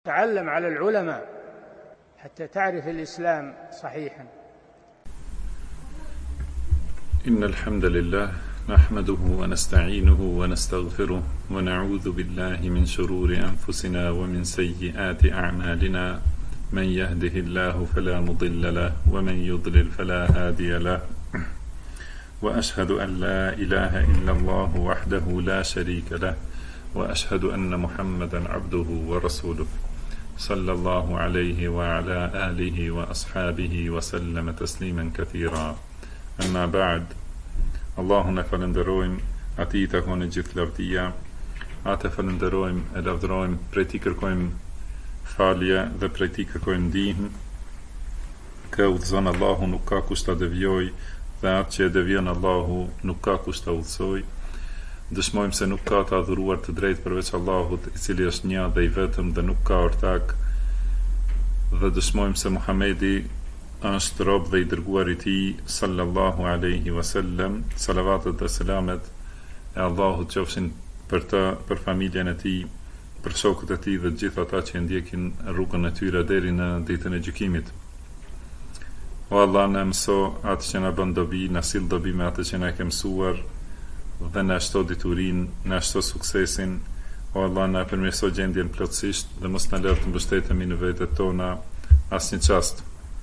تعلم على العلماء حتى تعرف الإسلام صحيحا. إن الحمد لله نحمده ونستعينه ونستغفره ونعوذ بالله من شرور أنفسنا ومن سيئات أعمالنا، من يهده الله فلا مضل له ومن يضلل فلا هادي له، وأشهد أن لا إله إلا الله وحده لا شريك له، وأشهد أن محمدا عبده ورسوله صلى الله عليه وعلى آله وأصحابه وسلم تسليما كثيرا. Amma ba'd, Allahun e falenderojmë, atij i takon e gjithë lavdia, atë falenderojmë e lavdërojmë, prej tij kërkojmë falje dhe prej tij kërkojmë ndihmë. Kë udhëzon Allahu nuk ka kush ta devijojë, dhe atë që e devijon Allahu nuk ka kush ta udhësojë. Dëshmojmë se nuk ka të adhuruar të drejtë përveç Allahut, i cili është një dhe i vetëm dhe nuk ka ortak, dhe dëshmojmë se Muhamedi është rob dhe i dërguar i tij sallallahu alaihi wasallam. Salavatet dhe selamet e Allahut qofshin për të, për familjen e tij, për shokët e tij dhe gjithë ata që ndjekin rrugën e tyre deri në ditën e gjykimit. O Allah, na mëso atë që na bën dobi, na sill dobi me atë që na ke mësuar, dhe na shto diturinë, na shto suksesin. O Allah, na përmirëso gjendjen plotësisht dhe mos na lër të mbështetemi në vetët tona asnjë çast.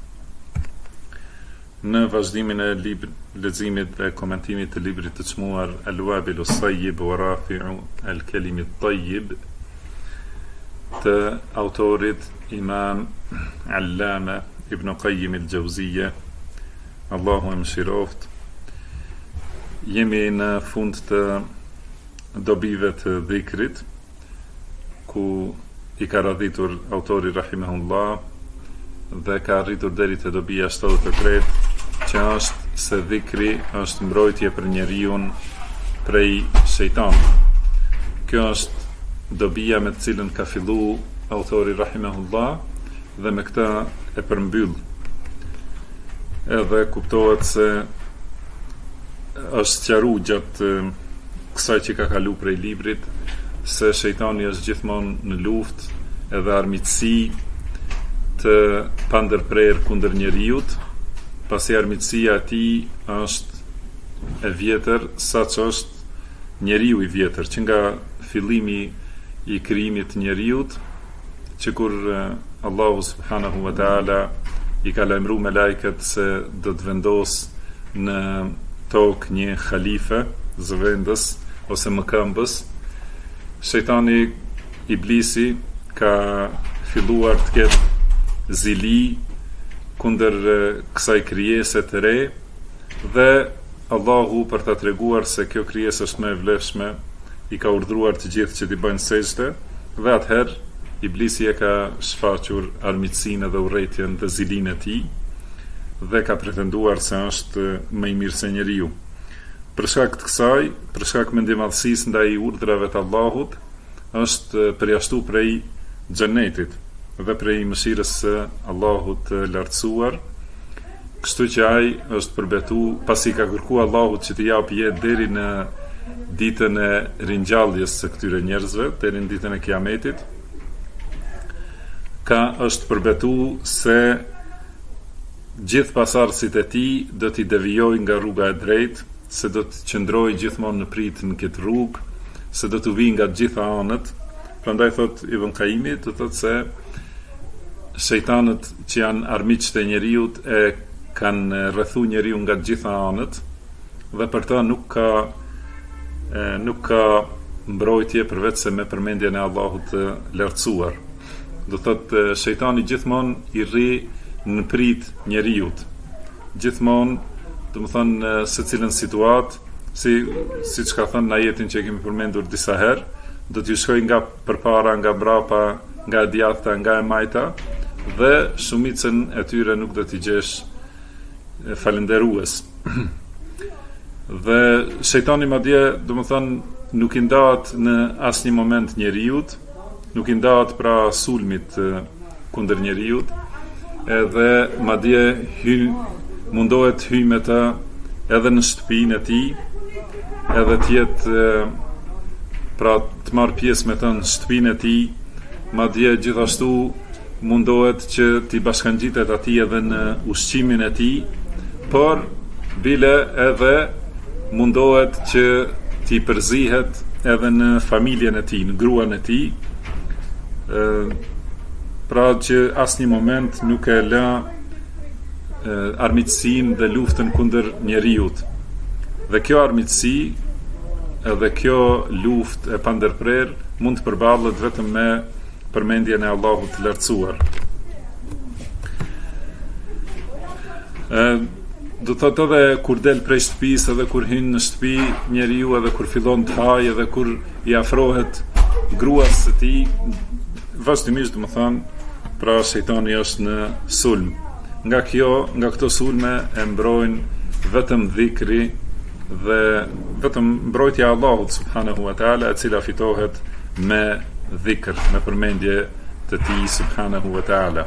Në vazhdimin e leximit dhe komentimit të librit të çmuar Al-Wabilu Sayyib wa Rafi'u Al-Kalimi Tayyib të autorit Imam Allama Ibn Qayyim Al-Jawziyja, Allahu e mëshiroft, jemi në fund të dobive të dhikrit, ku i ka radhitur autori rahimahullah dhe ka arritur deri te dobia 73, që është se dhikri është mbrojtje për njeriu prej shejtanit. Kjo është dobia me të cilën ka filluar autori rahimahullah dhe me këtë e përmbyll. Edhe kuptohet se është sqaruar gjatë kësaj që ka kalu prej librit se shejtani është gjithmonë në luftë edhe armiqësi të pandërprerë kundër njeriut, pasi armiqësia e tij është e vjetër sa që është njeriu i vjetër, që nga fillimi i krijimit të njeriut, që kur Allahu subhanahu wa taala i ka lajmëruar me lajket se do të vendos në tokë një khalife, zëvendës ose mëkëmbës, shejtani iblisi ka filluar të ketë zili kundër kësaj krijese të re, dhe Allahu për ta treguar se kjo krijesë është më e vlefshme, i ka urdhëruar të gjithë që t'i bëjnë sejdë, dhe atëherë iblisi e ka shfaqur armiqsinë dhe urrëtitjen dhe zilinë e tij, dhe ka pretenduar se është më i mirë se njeriu. Për shkak të kësaj, për shkak mendimallësisë ndaj urdhrave të Allahut, është përjashtuar prej xhenetit dhe prej mëshirës së Allahut të lartësuar, kështu që ai është përbetuar, pasi ka kërkuar Allahut që t'i japë jetë deri në ditën e ringjalljes së këtyre njerëzve, deri në ditën e Kiametit, është përbetuar se gjithë pasardhësit e tij do t'i devijojnë nga rruga e drejtë, se do të qëndrojë gjithmonë në pritje në këtë rrugë, se do të vijë nga të gjitha anët. Prandaj thot Ibn Qayyimi, do thotë se shejtanët që janë armiqtë e njeriut e kanë rrethuar njeriu nga të gjitha anët, dhe për ta nuk ka mbrojtje përveç se me përmendjen e Allahut të lartësuar. Do thotë shejtani gjithmonë i rri në prit njeriut. Gjithmonë, do të thonë se cilën situatë, siç ka thënë në ajetin që kemi përmendur disa herë, do t'ju shkojë nga përpara, nga brapa, nga e djathta, nga e majta, dhe shumicën e tyre nuk do t'i gjesh falënderues. Dhe shejtani madje, do të thonë, nuk i ndahet në asnjë moment njeriut, nuk i ndahet pra sulmit kundër njeriut, edhe madje mundohet hyj me të edhe në shtëpinë e tij, edhe të jetë pra të marrë pjesë me të në shtëpinë e tij, madje gjithashtu mundohet që t'i bashkangjitet atij edhe në ushqimin e tij, por bile edhe mundohet që t'i përzihet edhe në familjen e tij, në gruan e tij, pra që asnjë moment nuk e lë armiqësinë dhe luftën kundër njerëzit. Dhe kjo armiqësi edhe kjo luftë e pandërprer mund të përballet vetëm me përmendjen e Allahut të lartësuar. Do thotë edhe kur del prej shtëpisë, edhe kur hyn në shtëpi njeriu, edhe kur fillon të hajë, edhe kur i afrohet gruas së tij, vazhdimisht domethënë pra shejtani është në sulm. Nga këto sulme e mbrojnë vetëm dhikri dhe vetëm mbrojtja e Allahut subhanahu wa taala, e cila fitohet me dhikr, me përmendje të tij subhanahu wa taala.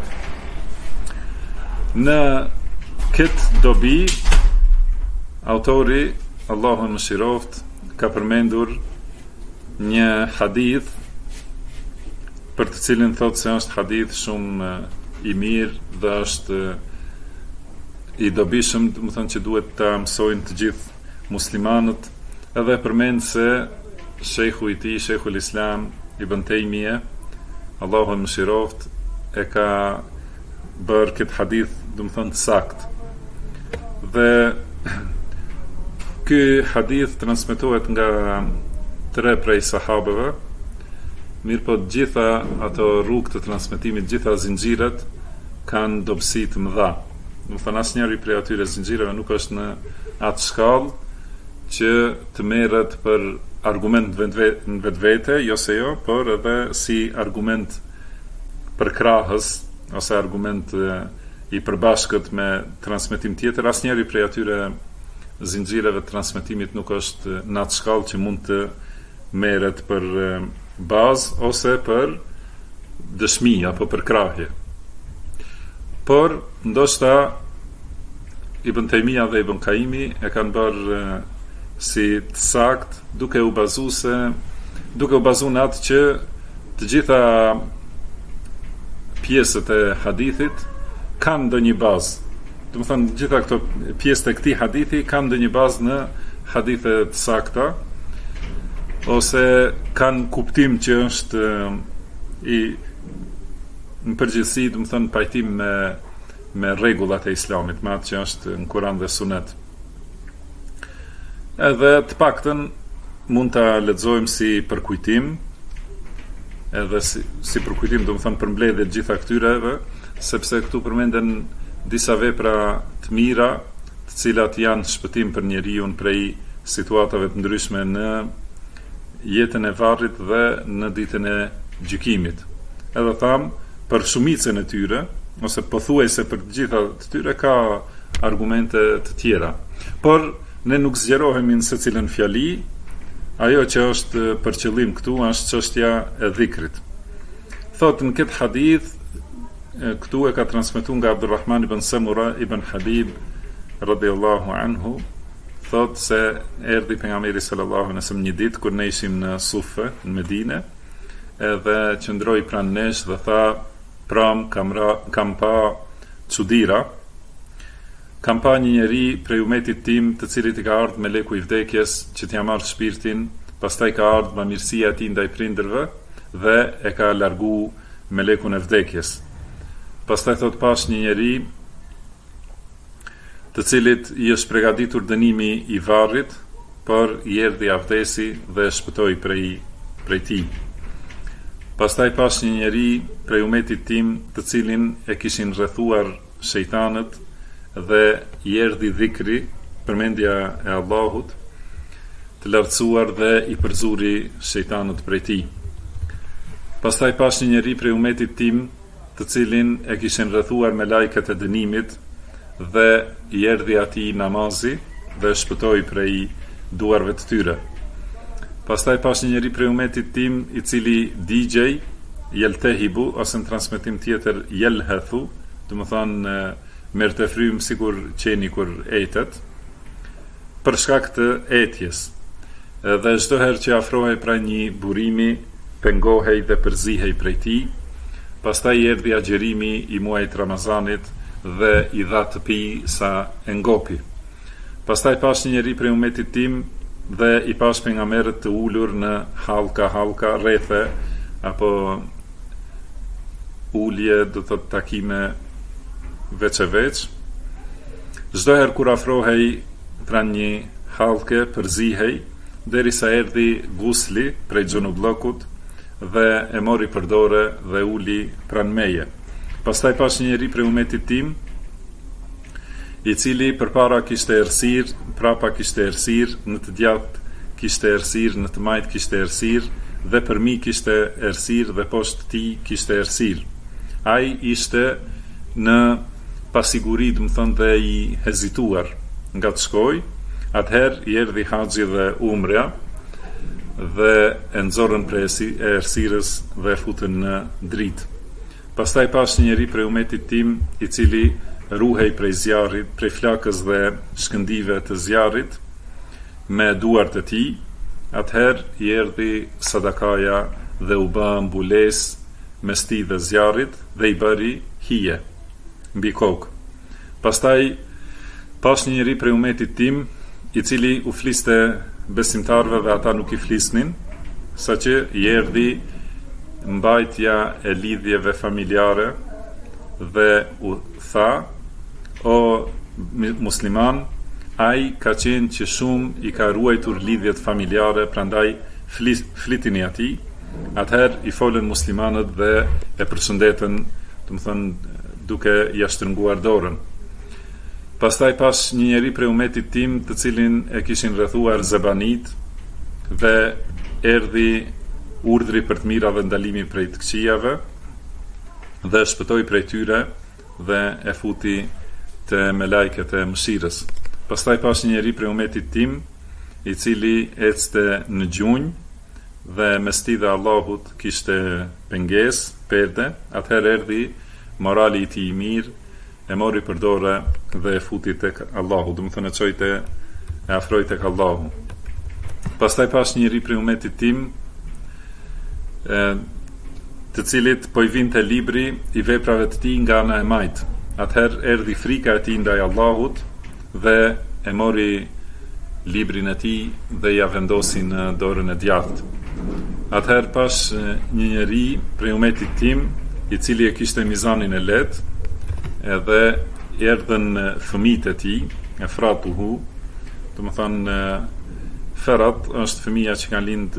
Në këtë dobi, autori, Allahu mëshiroft, ka përmendur një hadith për të cilin thotë se është hadith shumë i mirë dhe është i dobishëm, do të thonë që duhet ta mësojnë të gjithë muslimanët, edhe përmend se shejhu i tij, Sheikhul Islam Ibn Taymiyah, Allahu mëshiroft, e ka bërë këtë hadith, do të thonë sakt. Dhe ky hadith transmetohet nga 3 prej sahabeve, mirë po gjitha ato rrugë të transmetimit, gjitha zinxhirat kanë dobësi të mëdha. Do të thonë asnjëri prej atyre zinxhirave nuk është në atë shkallë që të merret për argument në vetvete, jo se jo, por edhe si argument për krahës ose argument i përbashkët me transmetim tjetër. Asnjëri prej atyre zinxhireve të transmetimit nuk është në atë shkallë që mund të merret për bazë ose për dëshmi apo për krahje. Por ndoshta Ibn Taymija dhe Ibn Kaimi e kanë bërë si të sakt, duke u bazuar në atë që të gjitha pjesët e hadithit kanë ndonjë bazë. Do të thonë gjitha këto pjesë të këtij hadithi kanë ndonjë bazë në hadithe të sakta, ose kanë kuptim që është i në përgjithësi, do të thonë pajtim me rregullat e Islamit, me atë që është në Kur'an dhe Sunet. Edhe të paktën mund ta lexojmë si përkujtim, edhe si përkujtim, do të thonë përmbledhje të gjitha këtyreve, sepse këtu përmenden disa vepra të mira, të cilat janë shpëtim për njeriu prej situatave të ndryshme në jetën e varrit dhe në ditën e gjykimit. Edhe tham, për shumicën e tyre, ose pothuajse për të gjitha të tyre, ka argumente të tjera. Por ne nuk zgjerohemi në secilën fjali, ajo që është për qëllim këtu është çështja e dhikrit. Thotë në këtë hadith, këtu e ka transmetuar nga Abdulrahman ibn Samura ibn Habib radhiyallahu anhu, thotë se erdhi pejgamberi sallallahu alaihi wasallam një ditë kur ne ishim në Sufe, në Medinë, edhe qëndroi pranë nesh dhe tha: "Pram kam pa çudira. Kam pa një njeri prej umetit tim, të cilit I ka ardhur meleku I vdekjes që t'ia marrë shpirtin, pastaj ka ardhur bamirësia e tij ndaj prindërve dhe e ka largu melekun e vdekjes. Pastaj thot pash një njeri të cilit I është përgatitur dënimi I varrit, por I erdhi avdesi dhe e shpëtoi prej tij. Pastaj pash një njeri prej umetit tim, të cilin e kishin rrethuar shejtanët dhe I erdhi dhikri, përmendja e Allahut, të lartësuar dhe I përzuri shejtanët prej tij. Pastaj pash një njeri prej umetit tim, të cilin e kishin rrethuar me lajket e dënimit dhe I erdhi atij namazi dhe shpëtoi prej duarve të tyre. Pastaj pash një njeri prej umetit tim, I cili digjej, jeltehibu, ose në transmetim tjetër jelhethu, do të thonë merr të frym sikur qeni kur etet, për shkak të etjes. Dhe çdo herë që afrohej pra një burimi, pengohej dhe përzihej prej tij. Pastaj erdhi agjerimi i muajit Ramazanit dhe i dha të pi sa e ngopi. Pastaj pash një njeri prej umetit tim dhe i pash pejgamberët të ulur në halka rrethe apo ulje, do të thotë takime veç e veç. Çdo herë kur afrohej pranë një hallke përzihej derisa erdhi gusli prej xhonullokut dhe e mori për dorë dhe uli pranë meje. Pastaj pash një njeri prej umetit tim i cili përpara kishte errësirë, prapa kishte errësirë, në të djathtë kishte errësirë, në të majt kishte errësirë dhe përmi kishte errësirë dhe poshtë tij kishte errësirë. Ai ishte në pasiguri, do të thonë, dhe i hezituar nga të shkoj. Atëherë i erdhi haxhi dhe umrja dhe e nxorën prej errësirës dhe e futën në dritë. Pastaj pash një njeri prej umetit tim i cili ruhej prej zjarrit, prej flakës dhe shkëndive të zjarrit me duart e tij. Atëherë i erdhi sadakaja dhe u bë mbulesë mes tij dhe zjarrit dhe i bëri hije mbi kokë. Pastaj pash një njeri prej umetit tim i cili u fliste besimtarve dhe ata nuk i flisnin, saqë i erdhi mbajtja e lidhjeve familjare dhe u tha: o musliman, ai ka qenë që shumë i ka ruajtur lidhjet familjare, prandaj flitini atij. Atëherë i folën muslimanët dhe e përshëndetën, do të thonë, duke ja shtrënguar dorën. Pastaj pas një njeri prej umetit tim të cilin e kishin rrethuar zebanit dhe erdhi urdhri për të mira dhe ndalimi prej të këqijave dhe shpëtoi prej tyre dhe e futi te melajket e mëshirës. Pastaj pas një njeri prej umetit tim i cili ecte në gjunjë dhe mes tij dhe Allahut kishte pengesë, perde. Atëherë erdhi morali i tij i mirë, e mori për dorë dhe e futi tek Allahu, do të thonë çojte e afroi tek Allahu. Pastaj pas një njeri prej umetit tim të cilit po i vinte libri i veprave të tij nga ana e majt. Atëherë erdhi frika e tij ndaj Allahut dhe e mori librin e tij dhe ja vendosi në dorën e djathtë. Atëherë pas një njeri prej umetit tim i cili e kishte mizanin e lehtë, edhe erdhën fëmijët e tij, e fratuhu, do të thonë ferat është fëmia që ka lind,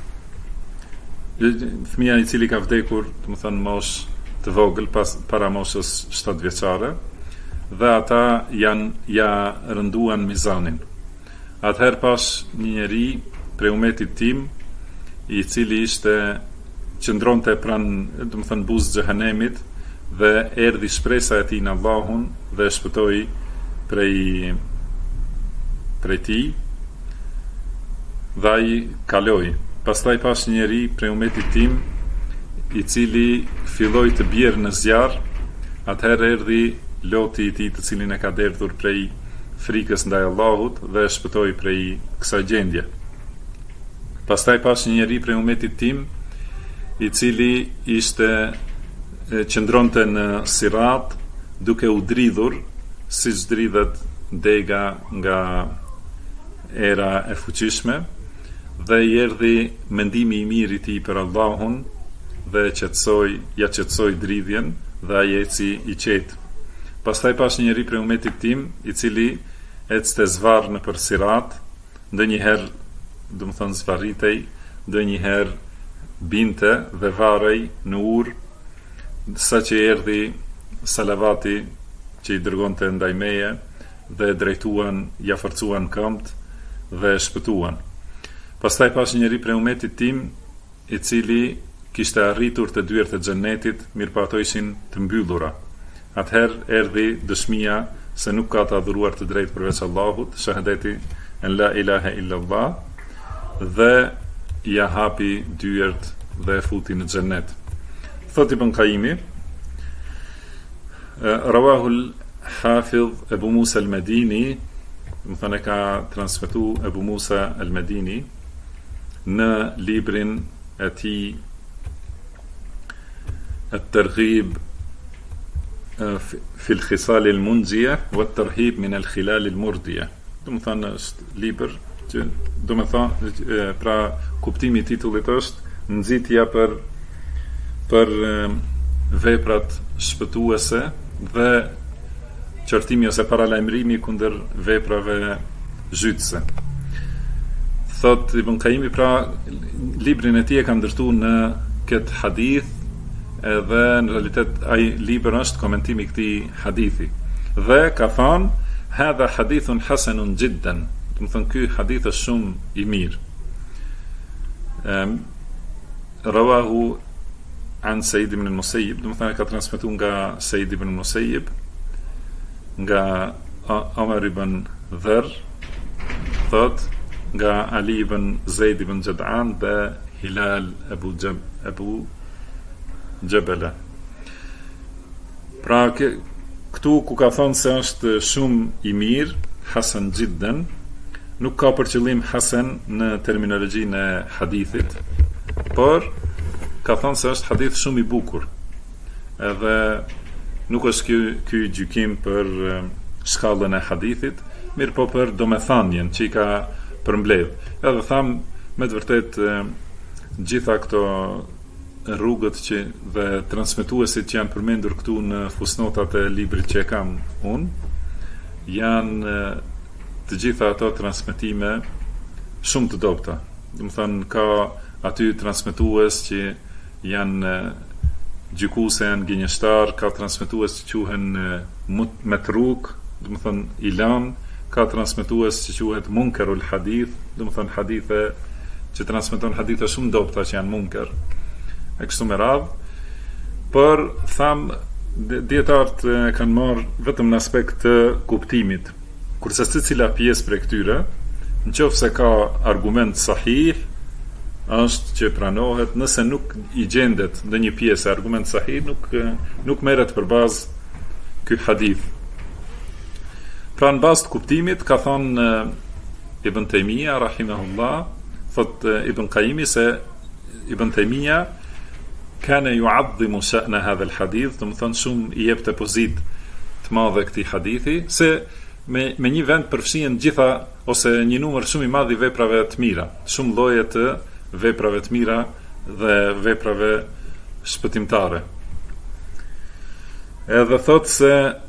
fëmia i cili ka vdekur, do të thonë mosh të vogël para moshës 7 vjeçare, dhe ata ja rënduan mizanin. Atëherë pas një njeri prej umetit tim i cili qëndronte pranë, do të thonë, buzë xhehenemit, dhe erdhi shpresa e tij në Allahun dhe e shpëtoi prej tij dhe ai kaloi. Pastaj pas një njeri prej umetit tim i cili filloi të bjerë në zjarr. Atëherë erdhi loti i tij të cilin e ka derdhur prej frikës ndaj Allahut dhe e shpëtoi prej kësaj gjendje. Pastaj pas një njeri prej umetit tim i cili qëndronte në Sirat duke u dridhur siç dridhet dega nga era e fuqishme, dhe i erdhi mendimi i mirë i tij për Allahun dhe ja qetësoi dridhjen dhe ai eci i qetë. Pastaj pas një njeri prej umetit tim i cili ecte zvarr nëpër Sirat, ndonjëherë, do të thonë, zvarritej, ndonjëherë binte dhe varrej në urë, sa që erdhi salavati që i dërgonte ndaj meje dhe drejtuan, ja forcuan këmbët dhe shpëtuan. Pastaj pas njëri prej umetit tim i cili kishte arritur të dyert e xhennetit, mirëpo ato ishin të mbyllura. Atëherë erdhi dëshmia se nuk ka të adhuruar të drejtë përveç Allahut, shahadeti en la ilaha illallah, dhe ja hapi dyert dhe e futi në xhennet. Thot Ibn Qayyimi, rawahul Hafidh Ebu Musa al-Medini, më thënë ka transmetu Ebu Musa al-Medini në librin e tij الترغيب في الخصال المنجية والترهيب من الخلال المردية. Do të thonë është libër që do të thonë pra kuptimi I titullit është nxitja për veprat shpëtuese dhe qortimi ose paralajmërimi kundër veprave zhytëse. Thot Ibn Qayyimi, pra librin e tij e ka ndërtuar në këtë hadith, edhe në realitet ai libër është komentimi I këtij hadithi. Dhe ka thënë hadha hadithun hasanun jiddan. Do të thonë ky hadith është shumë I mirë. Rawahu an Said ibn al-Musayyib, do të thonë ka transmetuar nga Said ibn al-Musayyib, nga Omar ibn Dharr, thot nga Ali ibn Zaid ibn Jad'an dhe Hilal Abu Jabala. Pra këtu ku ka thonë se është shumë I mirë, hasan jiddan, nuk ka për qëllim hasan në terminologjinë e hadithit, por ka thonë se është hadith shumë I bukur. Edhe nuk është ky gjykim për shkallën e hadithit, mirë po për domethënien që I ka përmbledh. Edhe tham me të vërtet gjitha këto rrugët që dhe transmetuesit që janë përmendur këtu në fusnotat e librit që e kam unë, janë të gjitha ato transmetime shumë të dobta. Do të thonë ka aty transmetues që janë gjykuese, janë gënjeshtar, ka transmetues që quhen metruk, do të thonë ilan, ka transmetues që quhet munkarul hadith, do të thonë hadithe që transmeton hadithe shumë dobta që janë munker. E kështu me radhë, por tham dietarët kanë marrë vetëm në aspekt të kuptimit, kurse secila pjesë prej këtyre, nëse ka argument sahih, është që pranohet, nëse nuk I gjendet ndonjë pjesë argument sahih, nuk merret për bazë ky hadith. Pra në bazë të kuptimit ka thënë Ibn Taymija rahimahullah, thot Ibn Qayyimi se Ibn Taymija kana yu'azzimu sha'na hadha al-hadith, do të thonë shumë I jepte pozitë të madhe këtij hadithi, se me një vend përfshihen gjitha ose një numër shumë I madh I veprave të mira, shumë lloje të veprave të mira dhe veprave shpëtimtare. Edhe thot se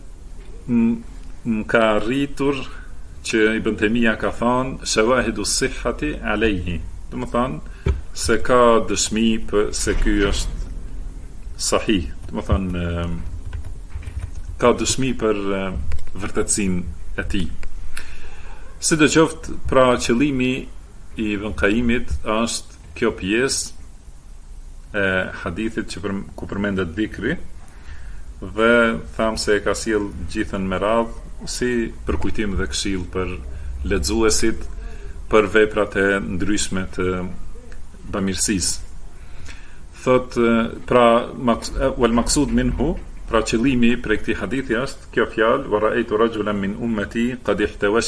ka rritur që Ibn Taymija ka thënë shawahidu sihhati alayhi, do të thonë se ka dëshmi se ky është sahih, do të thonë ka dëshmi për vërtetësinë e tij. Sidoqoftë, pra qëllimi I Ibn Qayyimit është kjo pjesë e hadithit ku përmendet dhikri, dhe tham se e ka sjell gjithën me radhë si përkujtim dhe këshill për lexuesit për veprat e ndryshme të bamirësisë. Thot pra wal maqsud minhu, pra qëllimi për këtij hadithi është kjo fjalë wa ra'aytu rajulan min ummati qad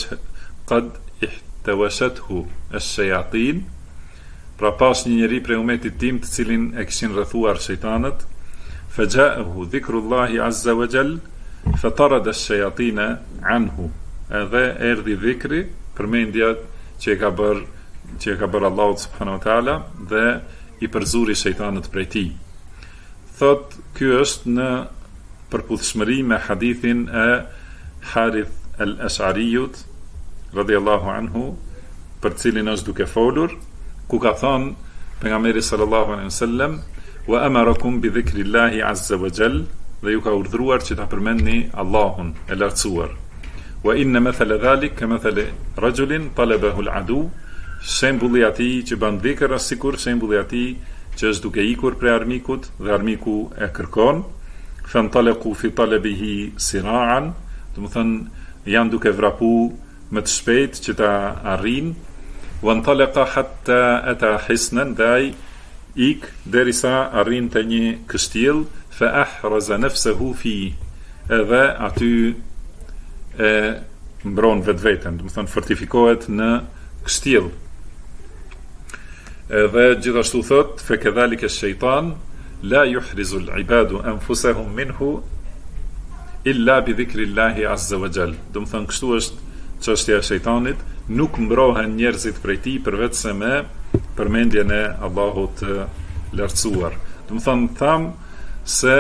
ihtawashathu ash-shayatin, pra pas një njeri prej umetit tim të cilin e kishin rrethuar shejtanët, faja'ahu dhikrullahi azza wa jall fatarada ash-shayatin anhu, edhe erdhi dhikri, përmendja që e ka bërë Allahu subhanahu wa taala dhe I përzuri shejtanët prej tij. Thot ky është në përputhshmëri me hadithin e Harith al-Ash'ariyut radhiyallahu anhu, për cilin është duke folur, ku ka thënë pejgamberi sallallahu alaihi wasallam wa amarakum bi dhikrillahi azza wa jall, dhe ju ka urdhëruar që ta përmendni Allahun e lartësuar. Wa inna mathala dhalik ka mathali rajulin talabahu al-adu, shembulli atij që bën dhikr është sikur shembulli atij që është duke ikur prej armikut dhe armiku e kërkon, fantalaqu fi talabihi sira'an, do të thonë janë duke vrapu më të shpejt që ta arrin, wantalaqa hatta ata hisnan, dhe ai ik derisa arrin te një kështjell, fa ahraza nafsahu fi, edhe aty e mbron vetveten, do të thonë fortifikohet në kështjell. Edhe gjithashtu thot fe kedhalike shejtan, la yuhrizu al-ibadu anfusahum minhu illa bi dhikrillahi azza wa jall. Do të thonë kështu është çështja e shejtanit, nuk mbrohen njerëzit prej tij përveç se me përmendjen e Allahut të lartësuar. Do të thonë tham se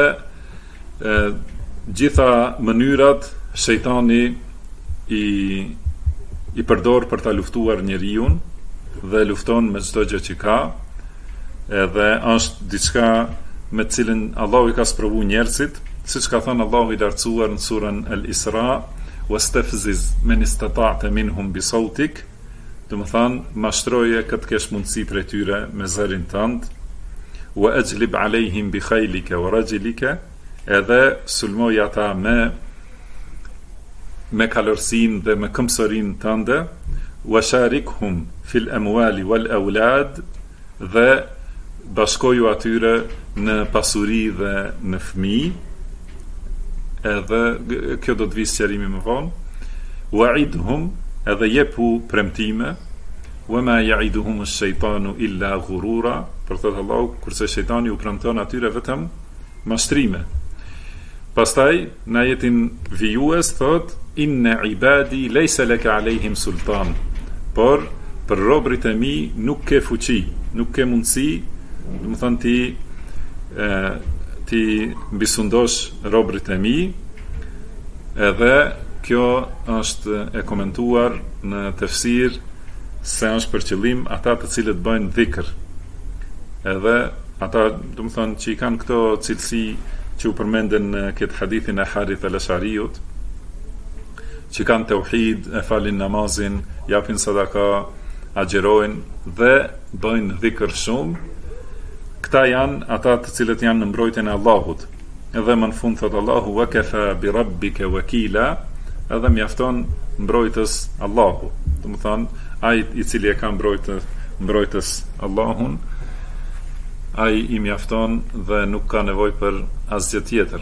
gjitha mënyrat shejtani i përdor për ta luftuar njeriu dhe lufton me çdo gjë që ka, edhe është diçka me të cilën Allahu i ka sprovu njerëzit, siç ka thënë Allahu i lartësuar në surën Al-Isra, wastafziz man istata'ta minhum bi sautik, do të thonë mashtroje këtë kesh mundësi prej tyre me zërin tënd, wa ajlib alejhim bi khaylika wa rajlika, edhe sulmoj ata me kalorsin dhe me këmbësorin tënde, wa sharikhum fil amwali wal aulad, dhe bashkoju atyre në pasuri dhe në fëmijë, edhe kjo do të vijë sqarimi më vonë, wa'idhum, edhe jepu premtime, wa ma ya'iduhum ash-shaytanu illa ghurura, për thot Allahu, kurse shejtani u premton atyre vetëm mashtrime. Pastaj në ajetin vijues thot inna ibadi laysa laka alehim sultan, por për robrit e mi nuk ke fuqi, nuk ke mundësi, do të thonë ti mbisundosh robrit e mi, edhe kjo është e komentuar në tefsir se është për qëllim ata të cilët bëjnë dhikr, edhe ata do të thonë që i kanë këto cilësi që u përmenden në këtë hadithin e Harith al-Ashariut, që kanë tauhid, e falin namazin, japin sadaka, agjerojnë dhe bëjnë dhikr shumë. Këta janë ata të cilët janë në mbrojtjen e Allahut. Edhe më në fund thot Allahu wa kafa bi rabbika wakila, edhe mjafton mbrojtës Allahu. Do të thonë ai i cili e ka mbrojtës Allahun, ai i mjafton dhe nuk ka nevojë për asgjë tjetër.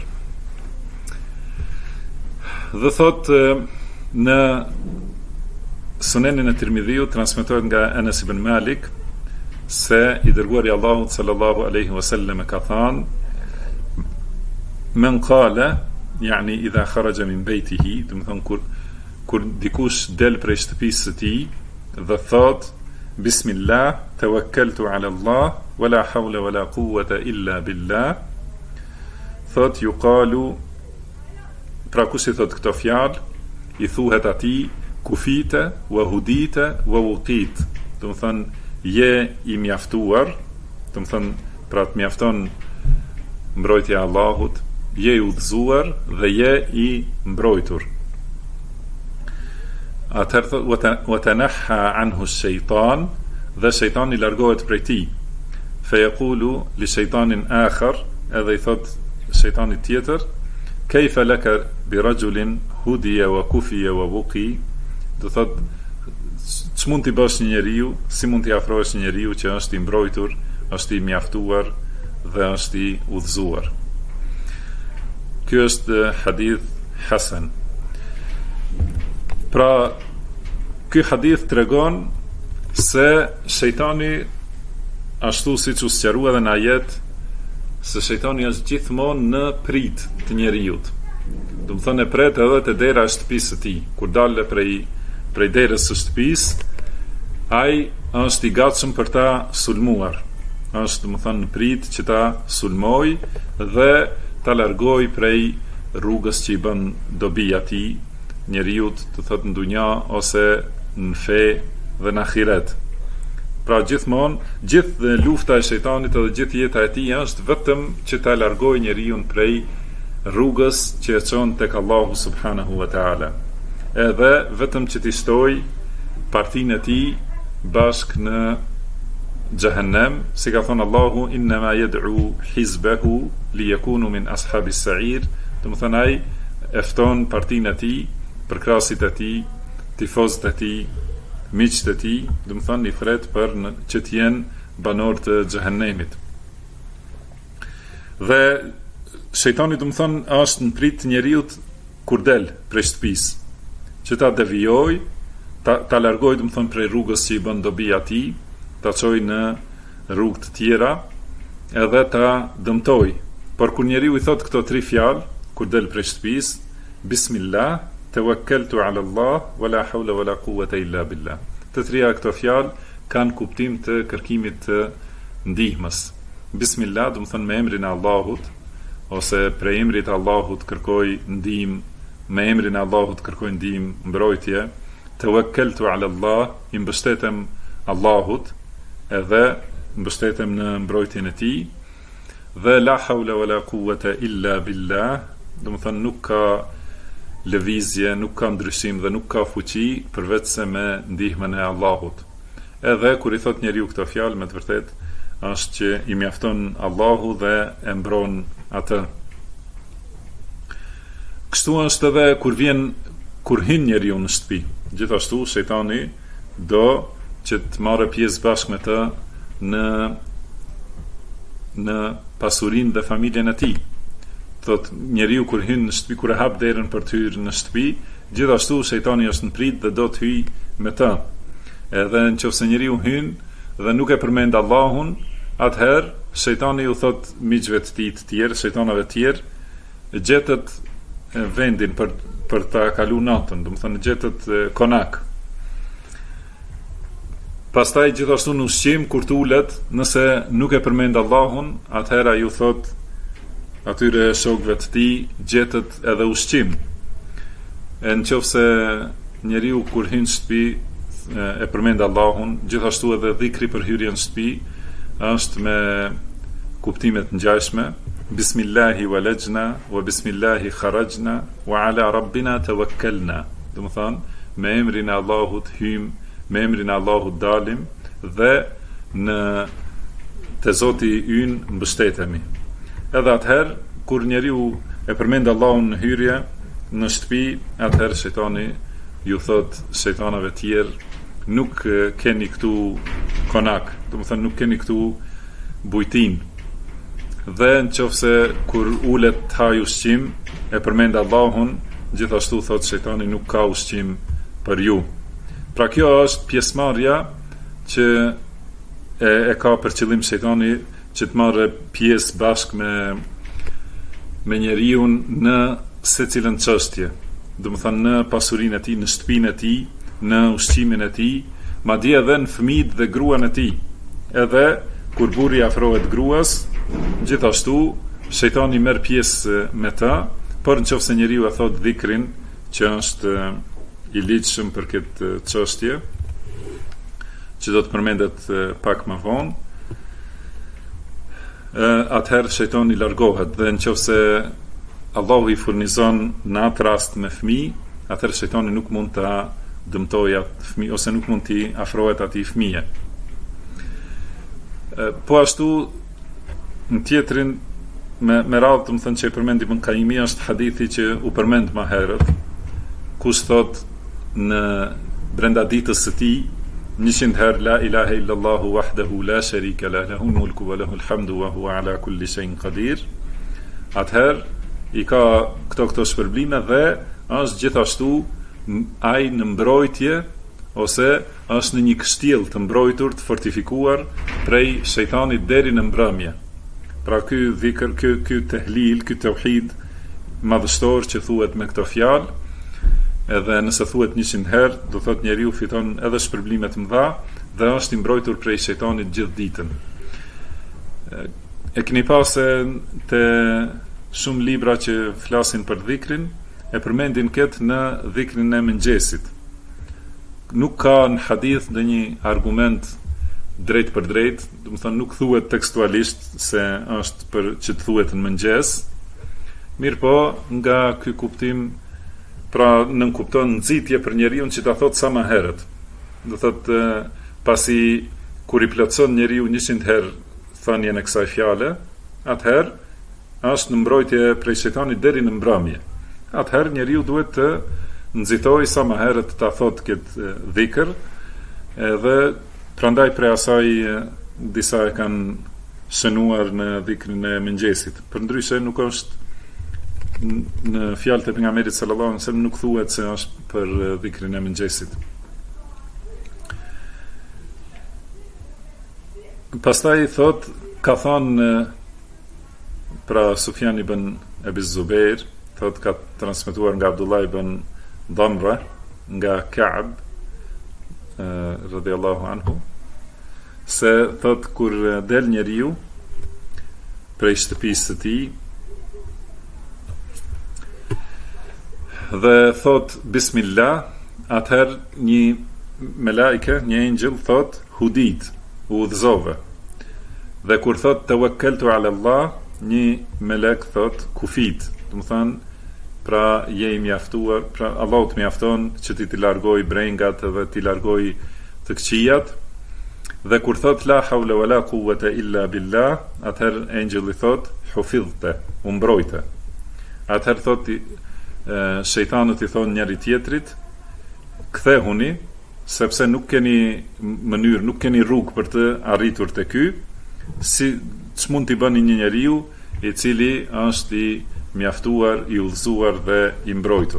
Dhe thot në Sunenin e Tirmidhiut transmetohet nga Anas ibn Malik se i dërguari Allahut sallallahu alaihi wasallam ka thënë men qala, yani idha kharaja min baytihi, do të thonë kur dikush del prej shtëpisë së tij dhe thot bismillah tawakkaltu ala Allah wala hawla wala quwwata illa billah, thot yuqalu, pra kush i thot këto fjalë i thuhet atij kufite wa hudite wa wuqit, do të thonë je i mjaftuar, do të thonë pra të mjafton mbrojtja e Allahut, je i udhëzuar dhe je i mbrojtur. Atëherë wa tanaha anhu ash-shaytan, dhe shejtani largohet prej tij. Fa yaqulu li shaytanin akhar, edhe i thot shejtanit tjetër, kayfa laka bi rajulin hudiya wa kufiya wa wuqi, do thot ç'mund t'i bësh një njeriu, si mund t'i afrohesh një njeriu që është i mbrojtur, është i mjaftuar dhe është i udhëzuar. Ky është hadith hasan. Pra ky hadith tregon se shejtani, ashtu siç u sqarua edhe në ajet, se shejtani është gjithmonë në prit të njeriut. Do të thonë e pret edhe te dera e shtëpisë së tij. Kur dalë prej derës së shtëpisë, ai është i gatshëm për ta sulmuar. Është, do të thonë, në prit që ta sulmoj dhe ta largoj prej rrugës që i bën dobi atij njeriu, të thotë në dunja ose në fe dhe në ahiret. Pra gjithmonë, gjithë lufta e shejtanit edhe gjithë jeta e tij është vetëm që ta largojë njeriu prej rrugës që e çon tek Allahu subhanahu wa taala. Edhe vetëm që t'i shtoj partinë e tij bashk në Jahannam, si ka thënë Allahu innama yad'u hizbahu liyakunu min ashabis sa'ir, do të thonë ai e fton partinë e tij, përkrasit e tij, tifozët e tij, miqtë e tij, do të thonë i thret për që të jenë banor të Jahannamit. Dhe shejtani, do të thonë, është në prit të njeriu kur del prej shtëpisë, që ta devijoj, ta largoj, do të thonë, prej rrugës që i bën dobi atij, ta çojë në rrugë të tjera, edhe ta dëmtoj. Por kur njeriu i thot këto 3 fjalë kur del prej shtëpisë, Bismillah, tawakkaltu ala Allah, wala hawla wala quwwata illa billah. Të 3 këto fjalë kanë kuptim të kërkimit të ndihmës. Bismillah, do të thonë me emrin e Allahut, ose prej emrit të Allahut kërkoj ndihmë, me emrin e Allahut kërkoj ndihmë, mbrojtje. Tawakkaltu ala Allah, i mbështetem Allahut, edhe mbështetem në mbrojtjen e tij. Dhe la hawla wala quwwata illa billah, do të thonë nuk ka lëvizje, nuk ka ndryshim dhe nuk ka fuqi përveç se me ndihmën e Allahut. Edhe kur i thot njeriu këto fjalë, me të vërtet është që i mjafton Allahu dhe e mbron atë. Kështu është edhe kur hyn njeriu në shtëpi. Gjithashtu shejtani do që të marrë pjesë bashkë me të në pasurinë dhe familjen e tij. Thot njeriu kur hyn në shtëpi, kur e hap derën për të hyrë në shtëpi, gjithashtu shejtani është në prit dhe do të hyjë me të. Edhe nëse njeriu hyn dhe nuk e përmend Allahun, atëherë shejtani u thot miqve të tij të tjerë, shejtanave të tjerë, gjetët vendin për ta kalu natën, do të thonë gjetët konak. Pastaj gjithashtu në ushqim kur tulet, nëse nuk e përmend Allahun, atëherë ai u thot atyre shokëve të tij gjetët edhe ushqim. Nëse njeriu kur hyn në shtëpi e përmend Allahun, gjithashtu edhe dhikri për hyrjen në shtëpi është me kuptime të ngjashme. Bismillahi walajna wa bismillahi kharajna wa ala rabbina tawakkalna. Do të thonë me emrin e Allahut hym, me emrin e Allahut dalim dhe në te Zoti ynë mbështetemi. Edhe atëherë kur njeriu e përmend Allahun në hyrje në shtëpi, atëherë shejtani ju thot shejtanave të tjerë, nuk keni këtu konak, do të thonë nuk keni këtu bujtin. Dhe nëse kur ulet të haj ushqim, e përmend Allahun, gjithashtu thot shejtani nuk ka ushqim për ju. Pra kjo është pjesëmarrja që e ka për qëllim shejtani, që të marrë pjesë bashkë me njeriu në secilën çështje. Do të thonë në pasurinë e tij, në shtëpinë e tij, në ushqimin e tij, madje edhe në fëmijët dhe gruan e tij. Edhe kur burri afrohet gruas, gjithashtu shejtani merr pjesë me të, por nëse njeriu e thot dhikrin që është i ligjshëm për këtë çështje, që do të përmendet pak më vonë, atëherë shejtani largohet. Dhe nëse Allahu i furnizon në atë rast me fëmijë, atëherë shejtani nuk mund ta dëmtojë atë fëmijë ose nuk mund t'i afrohet atij fëmije. Po ashtu në tjetrin me radhë, të më thënë që e përmendi Ibn Qayyimi, është hadithi që u përmend më herët, kush thot në brenda ditës së tij 100 herë la ilaha illallahu wahdahu la sharika lahu lahul mulku wa lahul hamdu wa huwa ala kulli shay'in qadir. Atëherë i ka këto shpërblime dhe është gjithashtu ai në mbrojtje, ose është në një kështjell të mbrojtur, të fortifikuar prej shejtanit deri në mbrëmje. Pra ky dhikr, ky tehlil, ky tauhid madhështor që thuhet me këto fjalë, edhe nëse thuhet 100 herë, do thot njeriu fiton edhe shpërblime të mëdha dhe është i mbrojtur prej shejtanit gjithë ditën. E keni pasë te shumë libra që flasin për dhikrin, e përmendin këtë në dhikrin e mëngjesit. Nuk ka në hadith ndonjë argument drejt për drejt, do të thonë nuk thuhet tekstualisht se është për që të thuhet në mëngjes. Mirë po, nga ky kuptim, pra nën kupton nxitje për njeriu që ta thot sa më herët. Do thot pasi kur i plotson njeriu 100 herë thënien e kësaj fjale, atëherë është në mbrojtje prej shejtanit deri në mbrëmje. Atëherë njeriu duhet të nxitojë sa më herët ta thot këtë dhikr, edhe prandaj prej asaj disa e kanë shënuar në dhikrin e mëngjesit. Përndryshe nuk është në fjalët e pejgamberit sallallahu alaihi wasallam, nuk thuhet se është për dhikrin e mëngjesit. Pastaj thot ka thonë pra Sufjan ibn Abi Zubair, thot ka transmetuar nga Abdullah ibn Damra, nga Ka'b radhiyallahu anhu, se thot kur del njeriu prej shtëpisë së tij dhe thot bismillah, atëherë një melaike, një engjëll thot hudit, u udhëzove. Dhe kur thot tawakkaltu ala Allah, një melek thot kufit, do të thonë pra je i mjaftuar, pra Allahu të mjafton që ti largoj brengat dhe ti largoj të këqijat. Dhe kur thot la hawla wala quwwata illa billah, atëherë engjëlli thot hufidhte, u mbrojte. Atëherë thot shejtanët i thon njëri tjetrit, kthehuni, sepse nuk keni mënyrë, nuk keni rrugë për të arritur te ky, si ç'mund t'i bëni një njeriu i cili është i mjaftuar, i udhëzuar dhe i mbrojtur.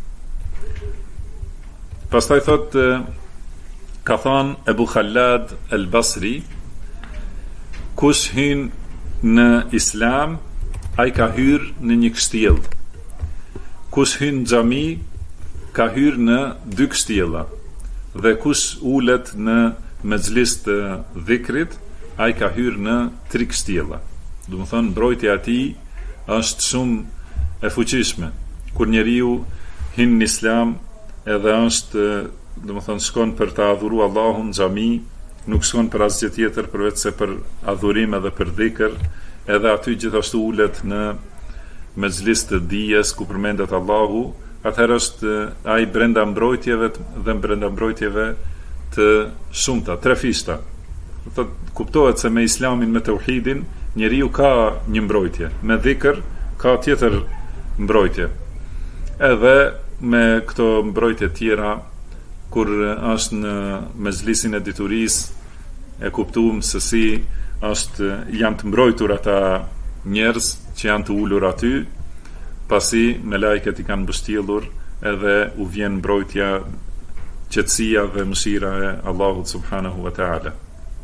Pastaj thot ka thënë Ebu Khallad el-Basri, kush hyn në Islam, ai ka hyrë në një kështjell. Kush hyn në xhami, ka hyrë në 2 kështjella. Dhe kush ulet në mexhlis të dhikrit, ai ka hyrë në 3 kështjella. Do të thonë mbrojtja e tij është shumë e fuqishme. Kur njeriu hyn në Islam edhe është, do të thonë shkon për të adhuruar Allahun në xhami, nuk shkon për asgjë tjetër përveç se për adhurim edhe për dhikr, edhe aty gjithashtu ulet në mexhlis të dijes ku përmendet Allahu, atëherë është ai brenda mbrojtjeve dhe brenda mbrojtjeve të shumta, trefishta. Do kuptohet se me Islamin, me tauhidin, njeriu ka një mbrojtje, me dhikr ka tjetër mbrojtje. Edhe me këto mbrojtje tjera, kur është në mezhlisin e diturisë, e kuptuam se si janë të mbrojtur ata njerëz që janë të ulur aty, pasi me lajket i kanë mbështjellur, edhe u vjen mbrojtja, qetësia dhe mëshira e Allahut subhanahu wa ta'ala.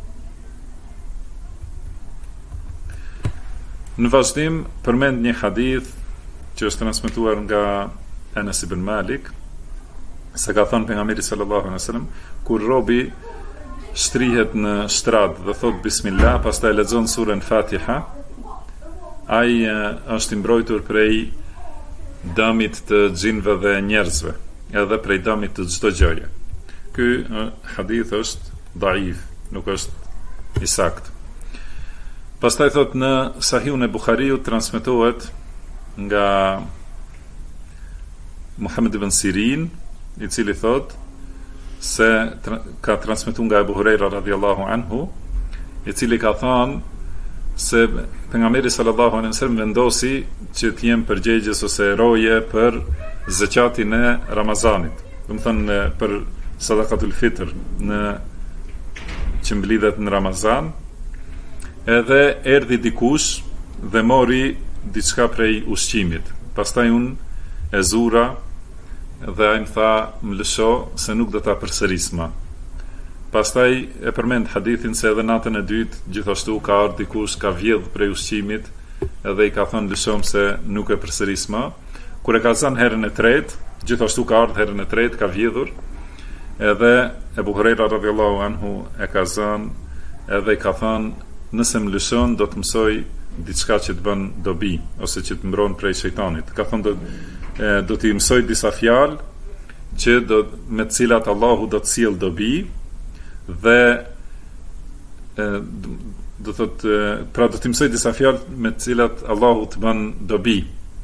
Në vazhdim përmend një hadith që është transmetuar nga Anas ibn Malik, se ka thënë pejgamberi sallallahu alaihi wasallam, kur robi shtrihet në shtrat dhe thot bismillah, pastaj lexon surën Fatiha, ai është i mbrojtur prej dëmit të xhinëve dhe njerëzve, edhe prej dëmit të çdo gjëje. Ky hadith është daif, nuk është i saktë. Pastaj thot në Sahihun e Buhariut transmetohet nga Muhammad ibn Sirin, i cili thot se ka transmetuar nga Abu Huraira radhiyallahu anhu, i cili ka thënë se pejgamberi sallallahu alaihi wasallam vendosi që të jem përgjegjës ose roje për zakatin e Ramazanit. Do të thonë për sadakatul fitr që mblidhet në Ramazan. Edhe erdhi dikush dhe mori diçka prej ushqimit. Pastaj unë e zura dhe ai më tha, më lësho se nuk do ta përsëris më. Pastaj e përmend hadithin se edhe natën e dytë gjithashtu ka ardhur dikush, ka vjedh prej ushqimit, edhe i ka thënë lëshom se nuk e përsëris më. Kur e ka zënë herën e tretë, gjithashtu ka ardhur herën e tretë, ka vjedhur. Edhe Ebu Huraira radhiyallahu anhu e ka zënë edhe i ka thënë, nëse më lëshon, do të mësoj diçka që të bën dobi, ose që të mbron prej shejtanit. Ka thënë do t'i mësoj disa fjalë që me të cilat Allahu do të sjell dobi, dhe do thotë, pra do t'i mësoj disa fjalë me të cilat Allahu të bën dobi.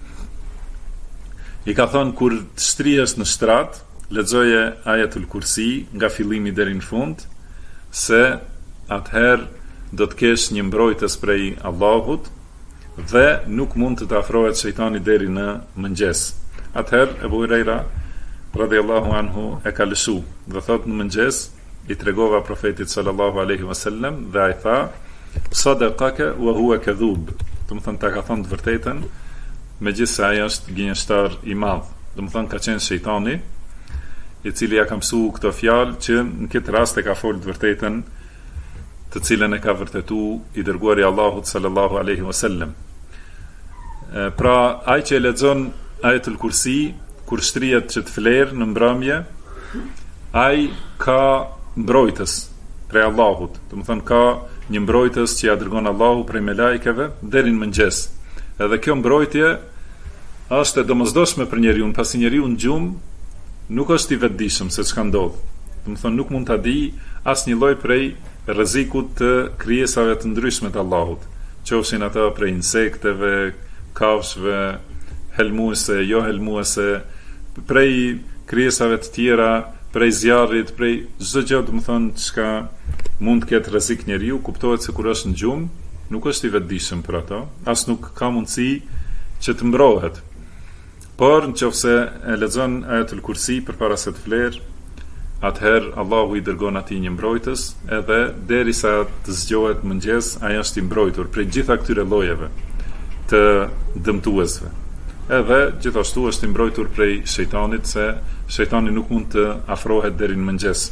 I ka thënë, kur të shtrihesh në shtrat, lexoje Ayatul Kursi nga fillimi deri në fund, se atëherë do të kesh një mbrojtës prej Allahut dhe nuk mund të afrohet shejtani deri në mëngjes. Atëherë Ebu Huraira radhiyallahu anhu e ka lëshu dhe thot, në mëngjes i tregova profetit sallallahu alaihi wasallam dhe ai tha, sadaqaka wa huwa kadhub. Do të thonë ta ka thënë të vërtetën, megjithëse ai është gënjeshtar i madh. Do të thonë ka qenë shejtani i cili ja ka mësuar këto fjalë që në këtë rast e ka folë të vërtetën, të cilën e ka vërtetuar i dërguari Allahut sallallahu alaihi wasallam. Pra ai që e lexon Ajetul Kursi kur shtrihet që të flerë në mbrëmje, ai ka mbrojtës prej Allahut. Do të thonë ka një mbrojtës që ja dërgon Allahu prej melajkeve deri në mëngjes. Edhe kjo mbrojtje është e domosdoshme për njeriu, pasi njeriu në gjumë nuk është i vetëdijshëm se çka ndodh. Do të thonë nuk mund ta di asnjë lloj prej rrezikut të krijesave të ndryshme të Allahut, qofshin ata prej insekteve, kafshëve, helmuese, jo helmuese, prej krijesave të tjera, prej zjarrit, prej çdo gjë, do të thonë çka mund të ketë rrezik njeriu, kuptohet se kur është në gjumë, nuk është i vetëdijshëm për ato, as nuk ka mundësi që të mbrohet. Por nëse e lexon Ajetul Kursi përpara se të flerë, atëherë Allahu i dërgon atij një mbrojtës, edhe derisa të zgjohet mëngjes, ai është i mbrojtur prej gjitha këtyre llojeve të dëmtuesve. Edhe gjithashtu është i mbrojtur prej shejtanit, se shejtani nuk mund të afrohet deri në mëngjes.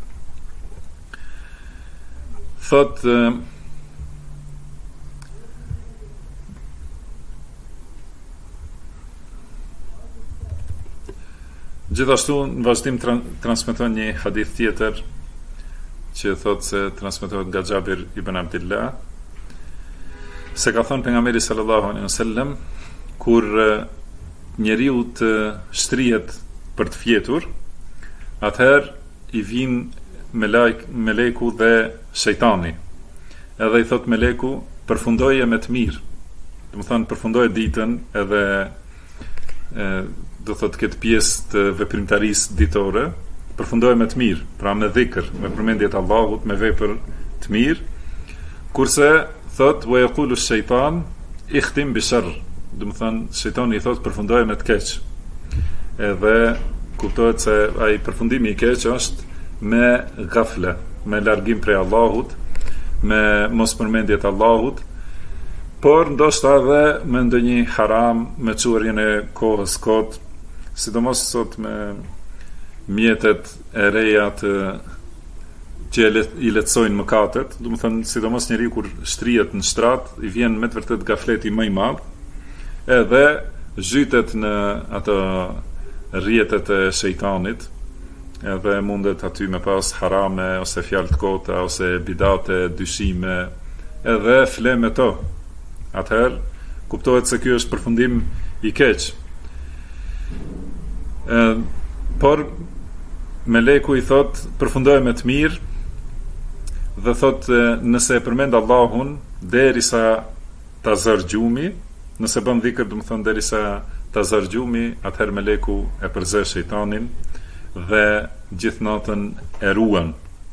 Thotë gjithashtu në vazhdim transmeton një hadith tjetër që thotë se transmetohet nga Xhabir ibn Abdullah, se ka thënë pejgamberi sallallahu alaihi wasallam, kur njeriu të shtrihet për të fjetur, atëherë i vin meleku dhe shejtani. Edhe i thot meleku, përfundoje me të mirë. Do të thonë përfundoje ditën, edhe do thotë këtë pjesë të veprimtarisë ditore, përfundoje me të mirë, pra me dhikr, me përmendje të Allahut, me vepër të mirë. Kurse thot wa yaqulu ash-shaytan ikhtim bi sharr. Do të thonë shejtani i thot përfundoje me të keq. Edhe kuptohet se ai përfundimi i keq është me gafle, me largim prej Allahut, me mos përmendje të Allahut, por ndoshta edhe me ndonjë haram, me çurjen e kohës kot, sidomos sot me mjetet e reja që i lehtësojnë mëkatet, do të thënë sidomos njeriu kur shtrihet në shtrat, i vjen me të vërtet gafleti më i madh, edhe zhytet në ato rrjetet e shejtanit, edhe mundet aty me pas harame, ose fjalë të kota, ose bidate, dyshime, edhe fle me to. Atëherë, kuptohet se ky është përfundim i keq. Por, meleku i thot, përfundoje me të mirë, dhe thot, nëse e përmend Allahun, derisa ta zër gjumi, nëse bën dhikr, do të thonë derisa ta zër gjumi, atëherë meleku e përzë shejtanin, dhe gjithë natën e ruan.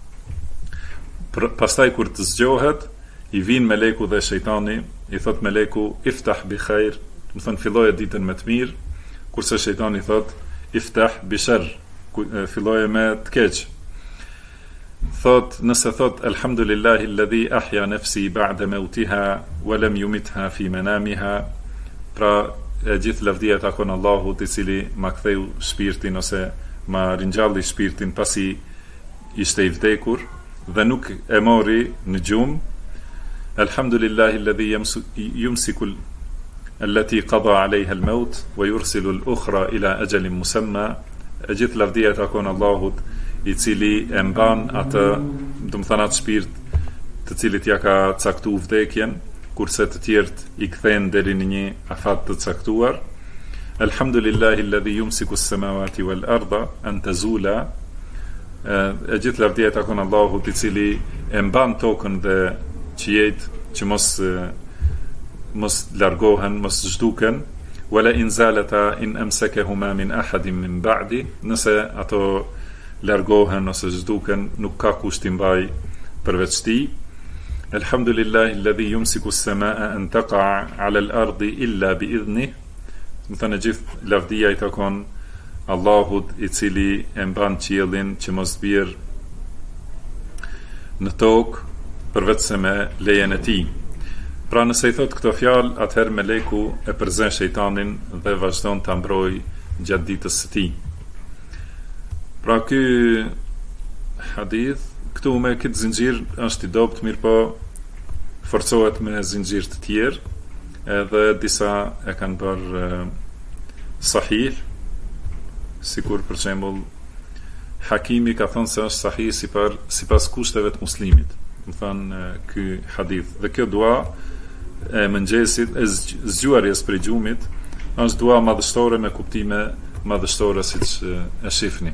Pastaj kur të zgjohet, i vin meleku dhe shejtani, i thot meleku iftah bi khair, do të thonë filloje ditën me të mirë, kurse shejtani thot iftah bi sharr, filloje me të keq. Thot, nëse thot alhamdulillahi alladhi ahya nafsi ba'da mautiha wa lam yumitha fi manamiha, pra e gjithë lavdia takon Allahut, i cili ma ktheu shpirtin ose ma ringjalli shpirtin pasi ishte i vdekur dhe nuk e mori në gjumë. Alhamdulillahi alladhi yumsiku allati qada alayha al-maut wa yursilu al-ukhra ila ajalin musamma. E gjithë lavdia takon Allahut, i cili e mban atë, do të thonë atë shpirt të cilit ja ka caktuar vdekjen, kurse të tjerët i kthejnë deri në një afat të caktuar. Alhamdulillahi alladhi yumsiku as-samawati wal arda an tazula. E gjithë lavdia takon Allahut, i cili e mban tokën dhe qiejt që mos largohen, mos zhduken. Wala in zalata in amsakahuma min ahadin min ba'di. Nëse ato largohen ose zhduken, nuk ka kush t'i mbaj përveç tij. Alhamdulillahi alladhi yumsiku as-samaa an taqa'a 'ala al-ardi illa bi idhnih. Do të thënë gjithë lavdia i takon Allahut, i cili e mban qiellin që mos bjerë në tokë përveç se me lejen e tij. Pra nëse i thot këto fjalë, atëherë meleku e përzën shejtanin dhe vazhdon ta mbrojë gjatë ditës së tij. Pra ky hadith këtu me këtë zinxhir është i dobët, mirë po forcohet me zinxhir të tjerë, edhe disa e kanë bërë sahih, sikur për shembull Hakimi ka thënë se është sahih sipas kushteve të Muslimit. Do thënë ky hadith. Dhe kjo dua e mëngjesit, e zgjuarjes prej gjumit, është dua madhështore me kuptime madhështore siç e shihni.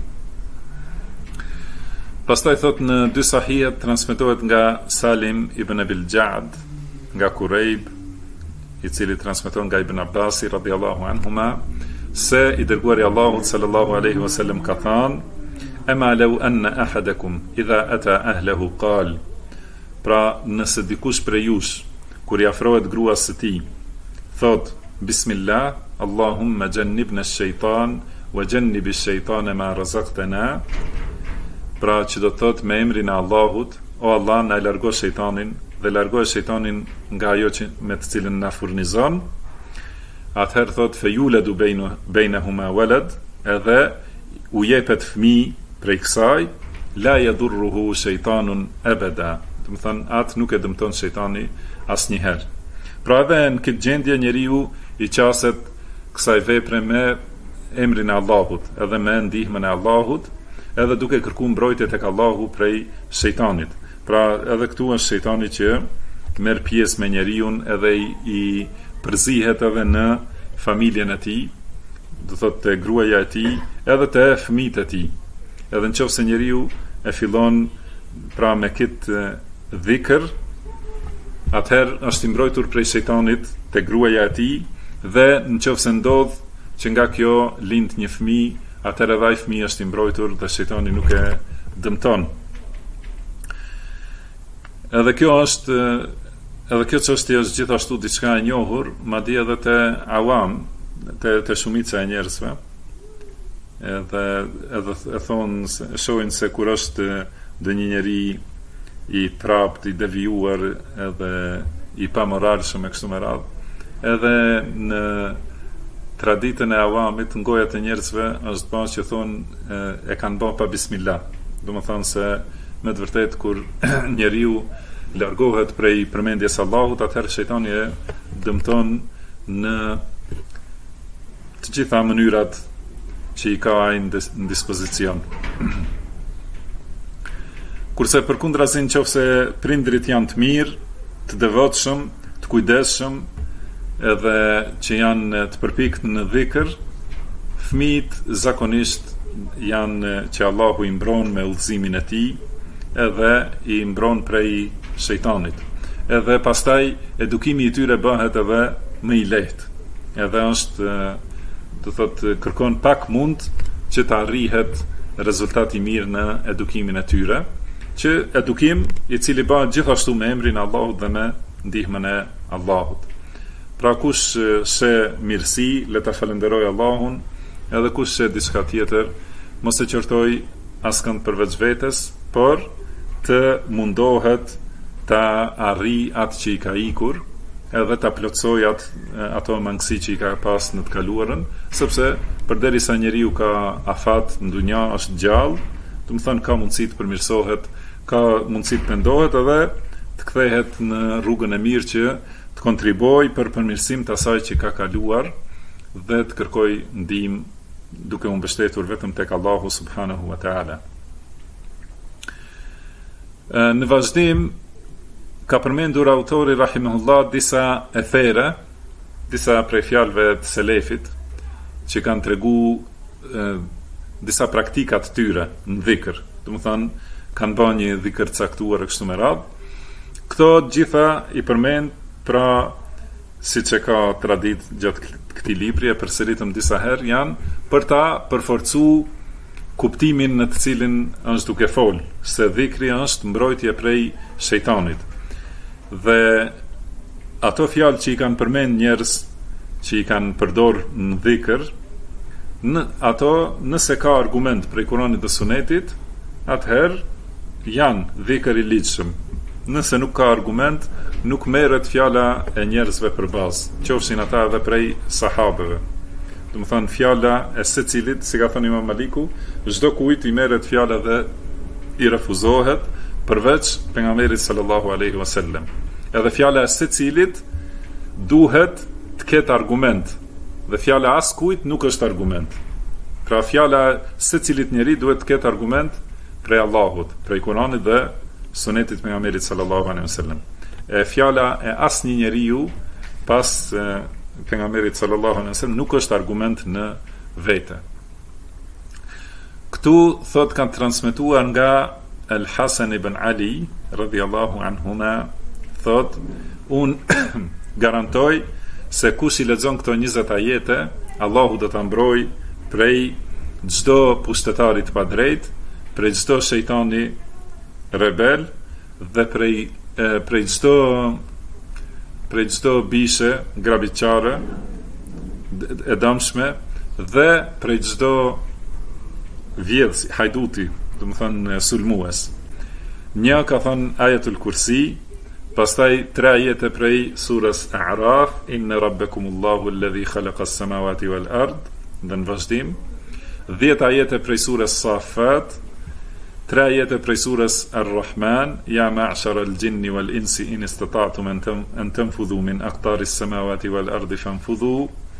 Pastaj thot në dy sahihet transmetohet nga Salim ibn Abil Ja'd, nga Kurejb, i cili transmeton nga Ibn Abbasi radhiyallahu anhuma, se i dërguari Allahut sallallahu alaihi wasallam ka thënë: "Ama law anna ahadakum idha ata ahlihi qal", pra nëse dikush prej jush kur i afrohet gruas së tij thot bismillah Allahumma jannibna ash-shaytan wa jannib ash-shaytana ma razaqtana, pra që do të thot me emrin e Allahut, o Allah na largo shejtanin dhe largo shejtanin nga ajo që me të cilën na furnizon, atëherë thot fejuladu bainahuma walad, edhe u jepet fëmijë prej kësaj, la yadurruhu shejtanun abada, do të thënë atë nuk e dëmton shejtani asnjëherë. Pra edhe në këtë gjendje njeriu i qaset kësaj vepre me emrin e Allahut, edhe me ndihmën e Allahut, edhe duke kërkuar mbrojtje tek Allahu prej shejtanit. Pra edhe këtu është shejtani që merr pjesë me njeriu edhe i përzihet edhe në familjen e tij, do thotë te gruaja e tij, edhe te fëmijët e tij. Edhe nëse njeriu e fillon pra me këtë dhikr, atëherë është i mbrojtur prej shejtanit te gruaja e tij, dhe nëse ndodh që nga kjo lind një fëmijë, atëherë ai fëmijë është i mbrojtur dhe shejtani nuk e dëmton. Edhe kjo çështje është gjithashtu diçka e njohur, madje edhe te awam, te shumica e njerëzve. Edhe e thonë, shohin se kur është ndonjë njeri i trapt, i devijuar, edhe i pamoralshëm e kështu me radhë, edhe në traditën e awamit, në gojat e njerëzve është bërë që thonë e kanë bërë pa bismillah. Do më thonë se me të vërtet kur njeriu largohet prej përmendjes Allahut, atëherë shejtani e dëmton në të gjitha mënyrat që i ka ai në dispozicion. Kurse përkundrazi nëse prindrit janë të mirë, të devotshëm, të kujdesshëm, edhe që janë të përpikt në dhikr, fëmijët zakonisht janë që Allahu i mbron me udhëzimin e tij, edhe i mbron prej shejtanit. Edhe pastaj edukimi i tyre bëhet edhe më i lehtë. Edhe është, do thotë, kërkon pak mund që të arrihet rezultati mirë në edukimin e tyre, që edukim i cili bëhet gjithashtu me emrin e Allahut dhe me ndihmën e Allahut. Pra kush she mirësi, le ta falenderoj Allahun, edhe kush she diçka tjetër, mos e qortoj askënd përveç vetes, por të mundohet ta arri atë që i ka ikur, edhe ta plotësoj ato mangësi që i ka pas në të kaluarën, sepse përderisa njeriu ka afat në dunja, është gjallë, do të thonë ka mundësi të përmirësohet, ka mundësi të pendohet edhe të kthehet në rrugën e mirë që të kontriboj për përmirësim të asaj që ka kaluar dhe të kërkoj ndihmë duke u mbështetur vetëm tek Allahu subhanahu wa taala. Në vazhdim ka përmendur autori rahimahullah disa ethera, disa prej fjalëve të selefit që kanë treguar disa praktika të tyre në dhikr. Do të thonë kanë bërë një dhikr caktuar kështu me radhë. Këto gjitha i përmend, pra siç e ka tradit gjatë këtij libri, e përsëritëm disa herë, janë për ta përforcuar kuptimin në të cilin është duke fol, se dhikri është mbrojtje prej shejtanit. Dhe ato fjalë që i kanë përmend njerëz që i kanë përdor në dhikr, ato nëse ka argument prej Kuranit dhe Sunetit, atëherë janë dhikr i ligjshëm. Nëse nuk ka argument, nuk merret fjala e njerëzve për bazë, qofshin ata edhe prej sahabeve. Do të thonë fjala e secilit, si ka thënë Imam Maliku, çdo kujt i merret fjala dhe i refuzohet, përveç pejgamberit sallallahu alaihi wasallam. Edhe fjala e secilit duhet të ketë argument, dhe fjala askujt nuk është argument. Pra fjala secilit njeri duhet të ketë argument prej Allahut, prej Kuranit dhe sunetit pejgamberit sallallahu alaihi wasallam. E fjala e asnjë njeriu pas pejgamberit sallallahu alaihi wasallam nuk është argument në vete. Këtu thot kanë transmetuar nga Al-Hasan ibn Ali radhiyallahu anhuma, thot un garantoj se kush i lexon këto 20 ajete, Allahu do ta mbroj prej çdo pushtetari të padrejt, prej çdo shejtani rebel dhe prej çdo bishe grabitçare e dëmshme dhe prej çdo vjedhës hajduti, do të thënë sulmues. Një ka thënë Ayatul Kursi, pastaj 3 ajete prej surës A'raf, inna rabbakumullahu alladhi khalaqa as-samawati wal ard, dhe në vazhdim 10 ajete prej surës Safat, 3 ajete prej surës Ar-Rahman, ja ma'shara al-jinni wal insi in istata'tum an tanfudhu min aqtari as-samawati wal ardi fanfudhu.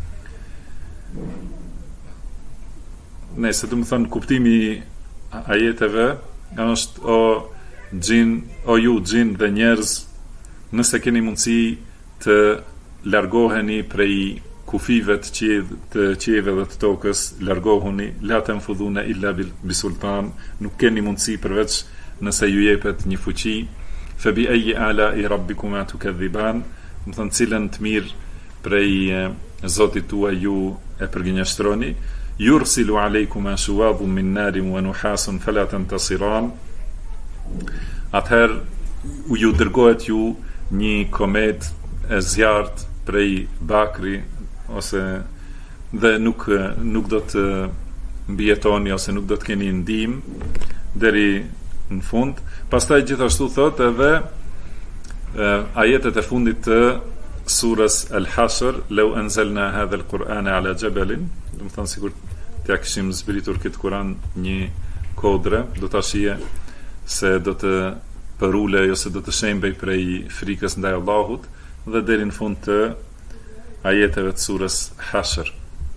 Nëse do të thënë kuptimi ajeteve është o ju gjin dhe njerëz, nëse keni mundësi të largoheni prej kufive të qiejve dhe të tokës, largohuni, la tanfudhuna illa bisultan, nuk keni mundësi përveç nëse ju jepet një fuqi. Fa bi ayyi ala'i rabbikuma tukadhiban, do të thënë cilën të mirë prej Zotit tuaj ju e përgjinjashtroni. Yursilu alaykum shuwadun min narin wa nuhasun fala tantasiran. Atëherë ju dërgohet ju një komet e zjarrt prej bakri, ose dhe nuk do të mbijetoni ose nuk do të keni ndihmë deri në fund. Pastaj gjithashtu thot edhe ajetet e fundit të surës Al-Hashr, law anzalna hadha al-Qur'ana ala jabalin, do të thonë sikur t'ja kishim zbritur këtë Kur'an një kodre, do ta shije se do të përulej ose do të shembej prej frikës ndaj Allahut, dhe deri në fund të ajeteve të surës Hashr.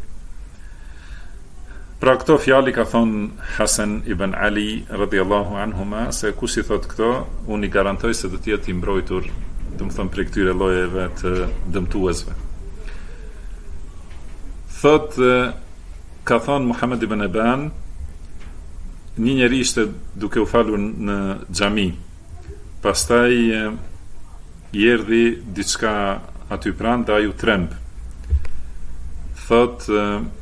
Pra këto fjali ka thonë Hasan ibn Ali radhiyallahu anhuma, se kush i thot këto, unë i garantoj se do të jetë i mbrojtur, do të them, prej këtyre llojeve të dëmtuesve. Thot ka thonë Muhammed ibn Aban, një njeri ishte duke u falur në xhami, pastaj i erdhi diçka aty pranë dhe ai u tremb. Thot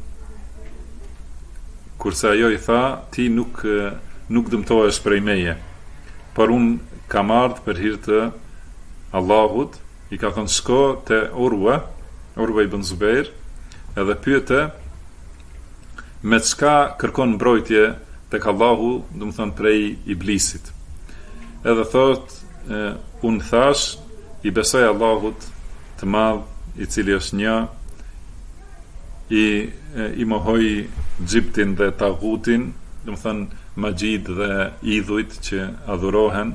kurse ajo i tha, ti nuk dëmtohesh prej meje, por unë kam ardhur për hir të Allahut. I ka thënë shko te Urwa ibn Zubair, edhe pyete me çka kërkon mbrojtje tek Allahu, do të thënë prej iblisit. Edhe thot unë thash, i besoj Allahut të madh, i cili është një, i mohoj Gjiptin dhe Tagutin, do të thënë magjid dhe idhujt që adhurohen.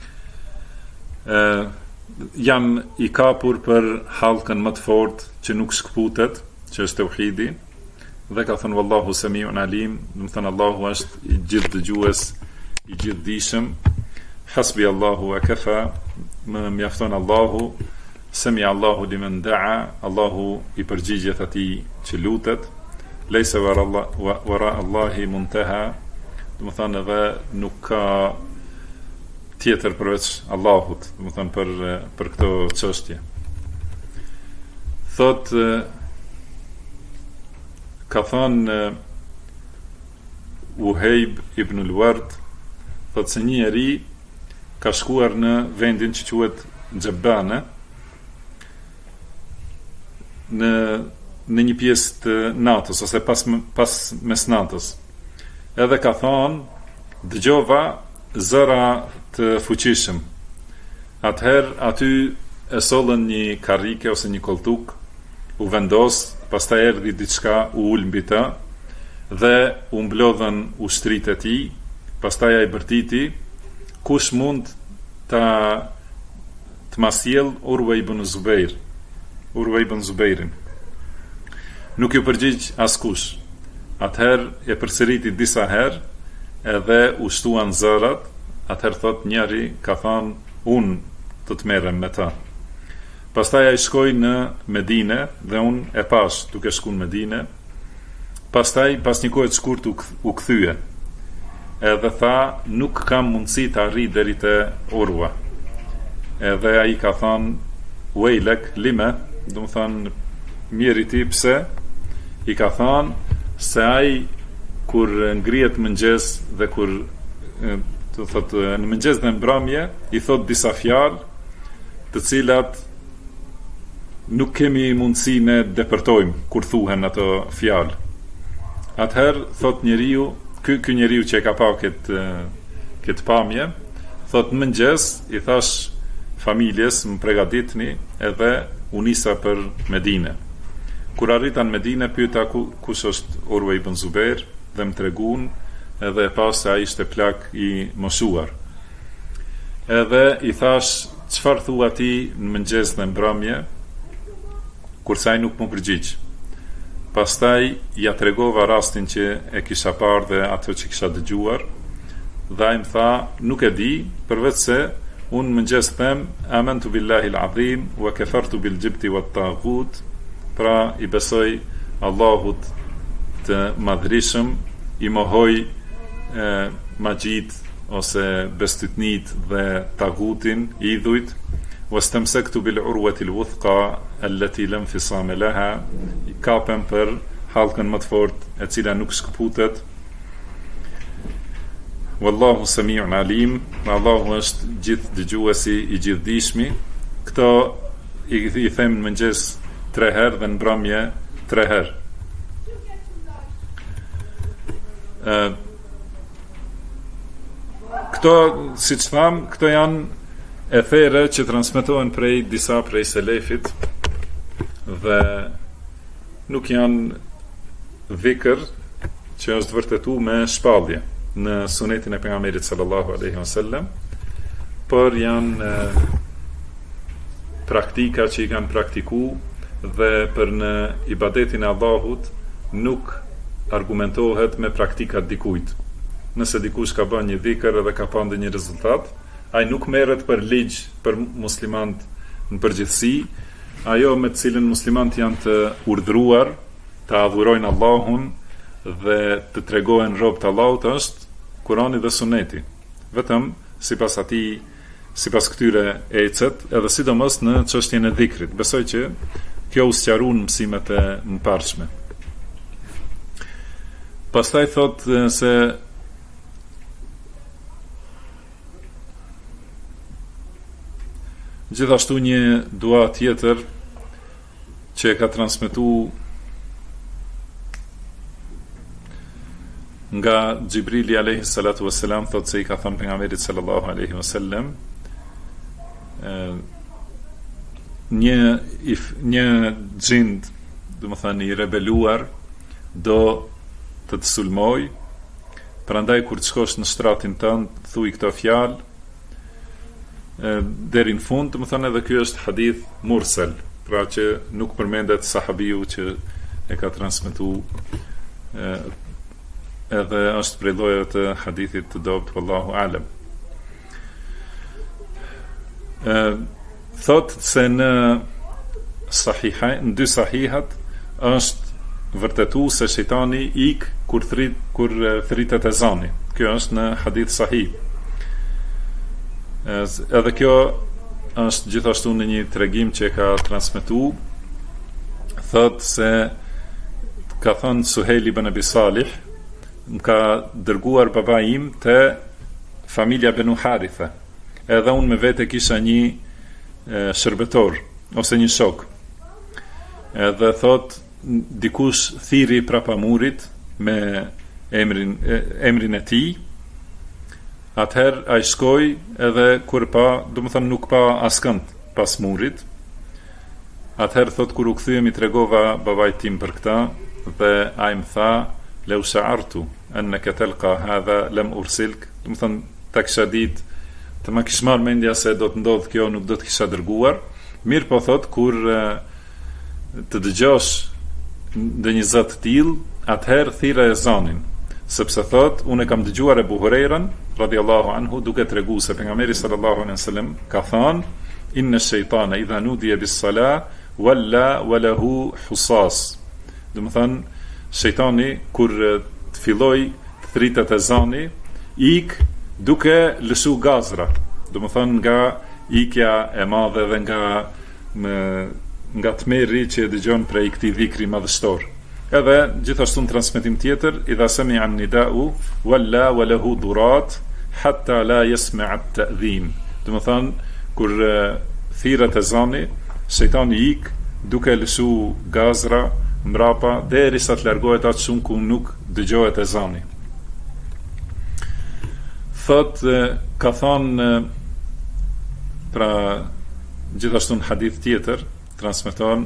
Jam i kapur për hallkën më të fortë që nuk shkputet, që është tauhidi, dhe ka thënë wallahu samiun alim, do të thënë Allahu është i gjithë dëgjues, i gjithë dishëm. Hasbi Allahu wa kafa, më mjafton Allahu. Sami Allahu liman da'a, Allahu i përgjigjet atij që lutet. Laysa wara Allahi muntaha, do të thënë edhe nuk ka tjetër përveç Allahut, do të thënë për këto çështje. Thot ka thënë Uhejb ibn al-Ward, thot se një njeri ka shkuar në vendin që quhet Xhabane, në një pjesë të natës ose pas mesnatës. Edhe ka thonë, dëgjova zëra të fuqishëm. Atëherë aty e sollën një karrike ose një koltuk, u vendos, pastaj erdhi diçka, u ul mbi të dhe u mblodhën ushtrit e tij, pastaj ai bërtiti kush mund të masjell Urwa ibn Zubairin. Nuk ju përgjigj askush. Atëherë e përsëriti disa herë, edhe u shtuan zërat. Atëherë thot njëri ka thënë, unë të merrem me ta. Pastaj ai shkoi në Medinë dhe unë e pash duke shkuar në Medinë. Pastaj pas një kohe të shkurt u kthye. Edhe tha, nuk kam mundësi të arri deri te Urwa. Edhe ai ka thënë, "Wejlek lime", do të thonë mirë ti pse? I ka thënë se ai kur ngrihet mëngjes dhe kur do thotë në mëngjes dhe në mbrëmje i thot disa fjalë të cilat nuk kemi mundësi ne depërtojmë kur thuhen ato fjalë. Atëherë thot njeriu, ky njeriu që e ka pa këtë pamje, thot mëngjes i thash familjes më përgatitni edhe u nisa për Medinë. Kur arritan në Medinë pyeta kush është Urwa ibn Zubair dhe më treguan edhe e pas se ai ishte plak i moshuar. Edhe i thash, çfarë thua ti në mëngjes dhe mbrëmje? Kurse ai nuk më përgjigj. Pastaj ja tregova rastin që e kisha parë dhe ato që kisha dëgjuar, dhe ai më tha, nuk e di, përveç se unë mëngjes them, amantu billahi al-azim wa kafartu bil jibti wat taghut, pra i besoj Allahut të madhrishëm, i mohoj magjit ose bestytnit dhe tagutin, idhujt, wastamsaktu bil urwati al-wuthqa allati lam fisama laha, kapem për hallkën më të fortë e cila nuk shkëputet. Wallahu samiun alim, Allahu është gjithë dëgjuesi i gjithdijshmi. Këto i them në mëngjes 3 herë dhe në mbrëmje 3 herë. Këto, siç tham, këto janë ethere që transmetohen disa prej selefit dhe nuk janë dhikr që është vërtetuar me shpallje në sunetin e pejgamberit sallallahu alaihi wasallam, por janë praktika që i kanë praktikuar dhe për në ibadetin e Allahut nuk argumentohet me praktikat dikujt. Nëse dikush ka bën një dhikr edhe ka pa ndonjë rezultat, ai nuk merret për ligj për muslimant në përgjithësi, ajo me të cilën muslimant janë të urdhëruar të adhurojnë Allahun dhe të tregojnë rob të Allahut është Kurani dhe Suneti. Vetëm sipas atij, sipas këtyre ecet, edhe sidomos në çështjen e dhikrit. Besoj që kjo u sqaron mësimet e mëparshme. Pastaj thot se gjithashtu një dua tjetër që e ka transmetuar nga Gjibrili alayhi salatu wassalam, thot se i ka thënë pejgamberit sallallahu alaihi wasallam, një xhind, domethënë i rebeluar, do të sulmoj, prandaj kur të shkosh në shtratin tënd, thuaj këto fjalë deri në fund, domethënë edhe ky është hadith mursal, pra që nuk përmendet sahabiu që e ka transmetuar, edhe është prej llojeve të hadithit të dobët, wallahu alem. Thot se në dy sahihat është vërtetuar se shejtani ik kur thritet ezani. Kjo është në hadith sahih. Edhe kjo është gjithashtu në një tregim që e ka transmetuar, thot se ka thënë Suhejl ibn Abi Salih, më ka dërguar baba im te familja Benu Haritha, edhe unë me vete kisha një shërbetor ose një shok, edhe thot dikush thiri prapa murit me emrin e tij. Atëherë ai shkoi edhe kur pa, domethënë nuk pa askënd pas murit. Atëherë thot kur u kthyem i tregova babait tim për këtë dhe ai më tha, "Law sha'artu annaka talqa hadha lam ursilk", domethënë ta kisha ditë të ma kish marrë mendja se do të ndodhë kjo, nuk do të kisha dërguar. Mirë po thot, kur të dëgjosh ndë një zot të tillë, atëherë thirrë ezanin, sepse thot, unë kam dëgjuar Ebu Hurajrën radhiyallahu anhu duke treguar se pejgamberi sallallahu alaihi wasallam ka thënë: inna shaytana idha nudiya bis-salah walla wa lahu husas. Do të thënë, shejtani kur të filloj të thritet ezani, ik duke lëshu gazra. Do të thënë, nga ikja e madhe dhe nga tmerri që e dëgjon prej këtij dhikri madhështor. Edhe gjithashtu në transmetim tjetër, idha sami'a an-nida'u walla wa lahu durat hatta la yasma'a at-ta'dhin. Do të thënë, kur thirret ezani, shejtani ik duke lëshu gazra mbrapa derisa të largohet atë shumë ku nuk dëgjohet ezani. Thot, ka thonë, pra gjithashtu në hadith tjetër transmeton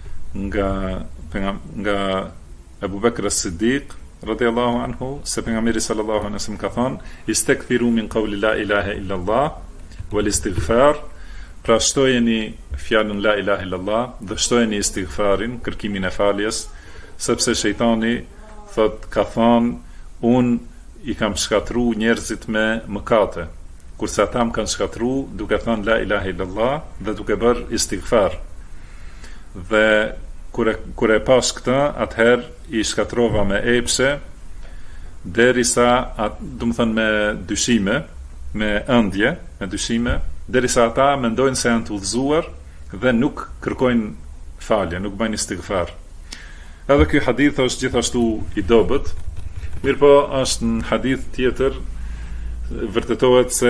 nga Abu Bakr as-Siddiq radhiyallahu anhu se pejgamberi sallallahu alaihi wasallam ka thonë: istakthiru min qawli la ilaha illa Allah wal istighfar. Pra shtojeni fjalën la ilaha illa Allah dhe shtojeni istighfarin, kërkimin e faljes, sepse shejtani thot ka thonë: unë i kam shkatru njerëzit me mëkate, kurse ata më kanë shkatru duke thënë la ilaha illallah dhe duke bërë istighfar. Dhe kur e pash këtë, atëherë i shkatrova me epshe, derisa, do të thënë me dyshime, me ëndje, me dyshime, derisa ata mendojnë se janë të udhëzuar dhe nuk kërkojnë falje, nuk bëjnë istighfar. Edhe ky hadith është gjithashtu i dobët. Mirë po, është në hadith tjetër vërtetohet se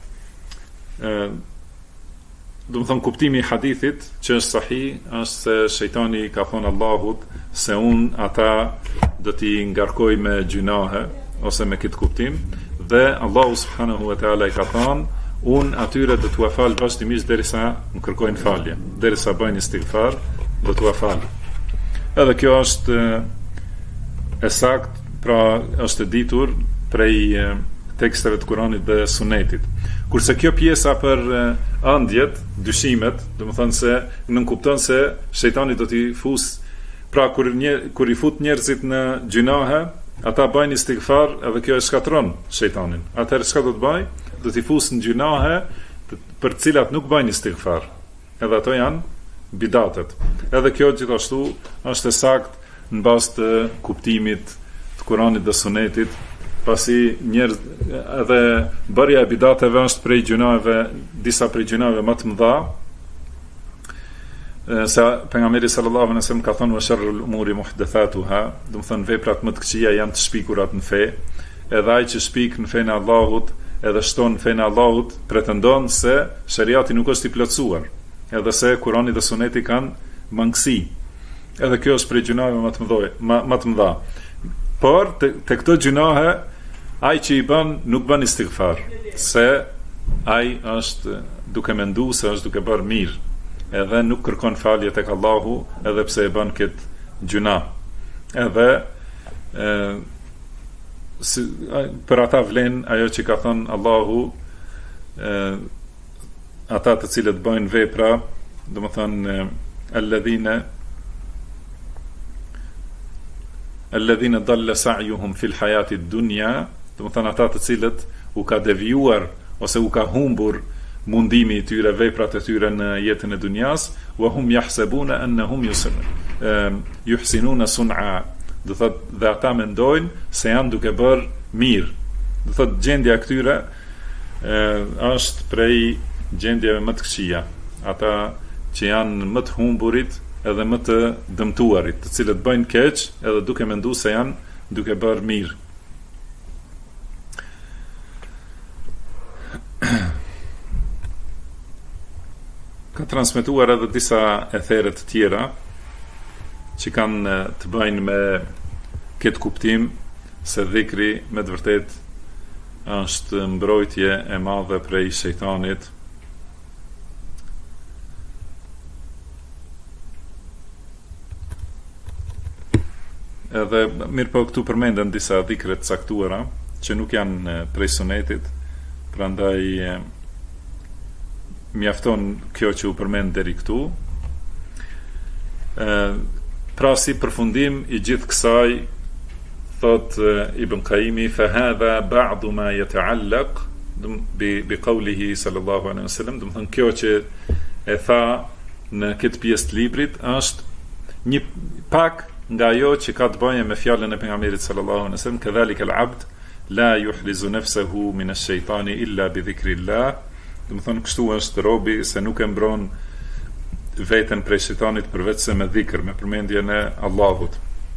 do të thënë, kuptimi i hadithit që është sahih është se shejtani ka thonë Allahut se unë ata do t'i ngarkoj me gjunahe ose me këtë kuptim, dhe Allahu subhanahu wa taala i ka thonë unë atyre do t'ua fal vazhdimisht derisa më kërkojnë falje, derisa bëjnë istighfar, do t'ua fal. Edhe kjo është e saktë, pra është e ditur prej teksteve të Kuranit dhe Sunetit. Kurse kjo pjesa për ëndjet, dyshimet, do të thënë se nënkupton se shejtani do t'i fus, pra kur i fut njerëzit në gjunahe, ata bëjnë istighfar, edhe kjo e shkatron shejtanin. Atëherë çka do të bëj? Do t'i fus në gjunahe për të cilat nuk bëjnë istighfar. Edhe ato janë bidatet. Edhe kjo gjithashtu është e saktë në bazë të kuptimit të Kuranit dhe Sunetit, pasi njerëz edhe bërja e bidateve është prej gjunave, disa prej gjunave më të mëdha, se pejgamberi sallallahu alaihi wasallam ka thënë: wa sharrul umuri muhdathatuha, do të thënë veprat më të këqija janë të shpikurat në fe, edhe ai që shpik në fenë e Allahut, edhe shton në fenë e Allahut, pretendon se shariati nuk është i plotësuar, edhe se Kurani dhe Suneti kanë mangësi. Edhe kjo është prej gjunave më të mëdha. Por te këto gjunahe, ai që i bën nuk bën istighfar, se ai është duke menduar se është duke bërë mirë, edhe nuk kërkon falje tek Allahu, edhe pse e bën këtë gjuna. Edhe për ata vlen ajo që ka thënë Allahu, ata të cilët bëjnë vepra, do të thënë alladhina dalla sa'yuhum fil hayati ad-dunya, do të thënë ata të cilët u ka devijuar ose u ka humbur mundimi i tyre, veprat e tyre në jetën e dunjas, wa hum yahsabuna annahum yuhsinuna sun'a, do thotë dhe ata mendojnë se janë duke bërë mirë. Do thotë gjendja e këtyre është prej gjendjeve më të këqija, ata që janë më të humburit edhe më të dëmtuarit, të cilët bëjnë keq edhe duke menduar se janë duke bërë mirë. Ka transmetuar edhe disa ethere të tjera që kanë të bëjnë me këtë kuptim se dhikri me të vërtet është mbrojtje e madhe prej shejtanit. Edhe mirë po këtu përmenden disa dhikre të caktuara që nuk janë prej Sunetit, prandaj mjafton kjo që u përmend deri këtu. Pra si përfundim i gjithë kësaj, thot Ibn Qayyimi, fa hadha ba'du ma yata'allaq bi qawlihi sallallahu alaihi wasallam, do të thonë kjo që e tha në këtë pjesë të librit është një pak nga ajo që ka të bëjë me fjalën e pejgamberit sallallahu alaihi wasallam, kadhalika al-abd la yuhrizu nafsahu min ash-shaytani illa bi dhikrillah. Do të thonë kështu është robi se nuk e mbron veten prej shejtanit përveç se me dhikr, me përmendjen e Allahut.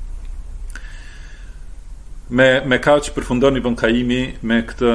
Me kaq përfundon Ibn Qayyimi me këtë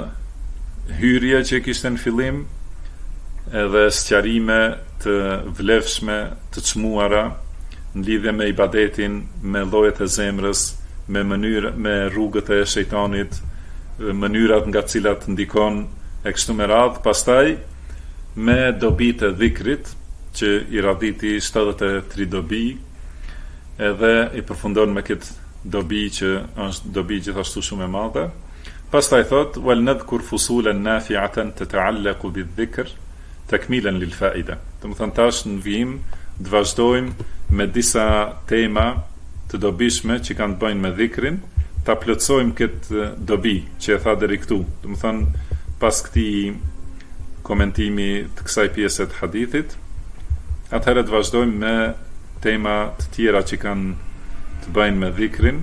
hyrje që kishte në fillim, edhe sqarime të vlefshme, të çmuara në lidhje me ibadetin, me llojet e zemrës, me rrugët e shejtanit, mënyrat nga të cilat ndikon e kështu me radhë. Pastaj me dobitë e dhikrit, që i radhiti 73 dobi, edhe i përfundon me këtë dobi që është dobi gjithashtu shumë e madhe. Pastaj thot, wal nadhkur fusulan nafi'atan tata'allaqu bidh-dhikr takmilan lil fa'ida. Do të thonë tash në vijim të vazhdojmë me disa tema të dobishme që kanë të bëjnë me dhikrin, ta plotësojmë këtë dobi që e tha deri këtu. Do të thonë pas këtij komentimi të kësaj pjese të hadithit, atëherë të vazhdojmë me tema të tjera që kanë të bëjnë me dhikrin.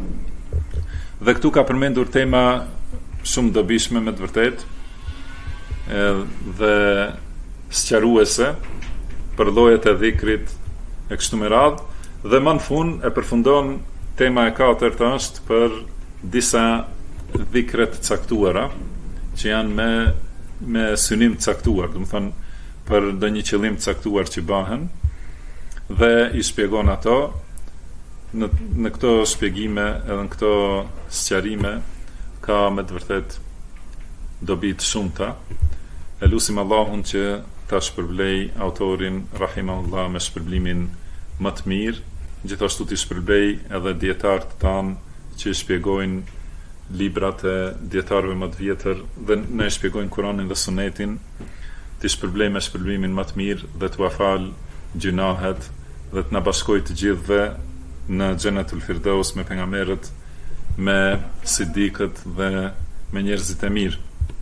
Dhe këtu ka përmendur tema shumë dobishme me të vërtet, dhe sqaruese për llojet e dhikrit e kështu me radhë, dhe më në fund e përfundon tema e katërt është për disa dhikre të caktuara që janë me synim të caktuar, do të thonë për ndonjë qëllim të caktuar që bëhen, dhe i shpjegon ato. Në këto shpjegime edhe në këto sqarime ka me të vërtet dobi të shumta. E lutim Allahun që ta shpërblej autorin rahimahullah me shpërblimin më të mirë, gjithashtu t'i shpërblej edhe dietarët tanë që shpjegojnë librat e dietarëve më të vjetër dhe ne shpjegojnë Kur'anin dhe Sunetin, t'i shpërblej me shpërblimin më të mirë dhe t'u afal gjunahet dhe t'na bashkoj të gjithëve në Xhenetul Firdaus me pejgamberët, me sidikët dhe me njerëzit e mirë.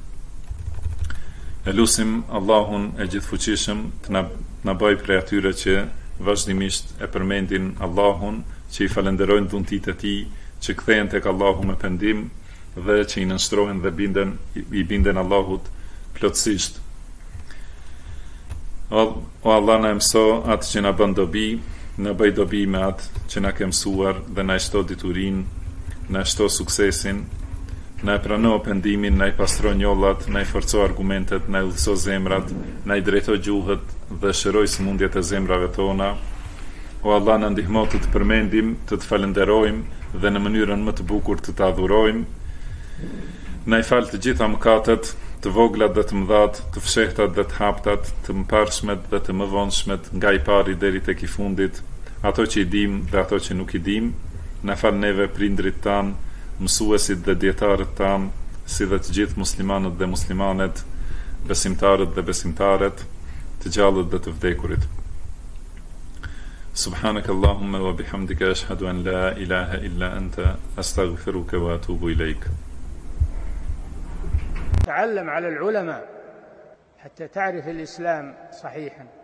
E lutim Allahun e gjithfuqishëm të na bëjë prej atyre që vazhdimisht e përmendin Allahun, që i falenderojnë dhuntit e tij, që kthehen tek Allahu me pendim dhe që i nënshtrohen dhe i binden Allahut plotësisht. O Allah, na mëso atë që na bën dobi, në bëj dobi me atë që na ke mësuar dhe na shto diturin, na shto suksesin, na e prano pendimin, na i pastro njollat, na i forco argumentet, na i udhëso zemrat, na i drejto gjuhët dhe shëroj sëmundjet e zemrave tona. O Allah, na ndihmo të të përmendim, të të falenderojmë dhe në mënyrën më të bukur të të adhurojmë. Na i fal të gjitha mëkatet, të voglat dhe të mëdhat, të fshehtat dhe të haptat, të mëparshmet dhe të mëvonshmet, nga i pari deri tek i fundit, ato që i dim dhe ato që nuk i dim. Na fal neve, prindrit tan, mësuesit dhe dietarët tan, si dhe të gjithë muslimanët dhe muslimanet, besimtarët dhe besimtaret, të gjallët dhe të vdekurit. Subhanakallahumma wa bihamdika ashhadu an la ilaha illa anta astaghfiruka wa atubu ilaik. تعلم على العلماء حتى تعرف الإسلام صحيحا.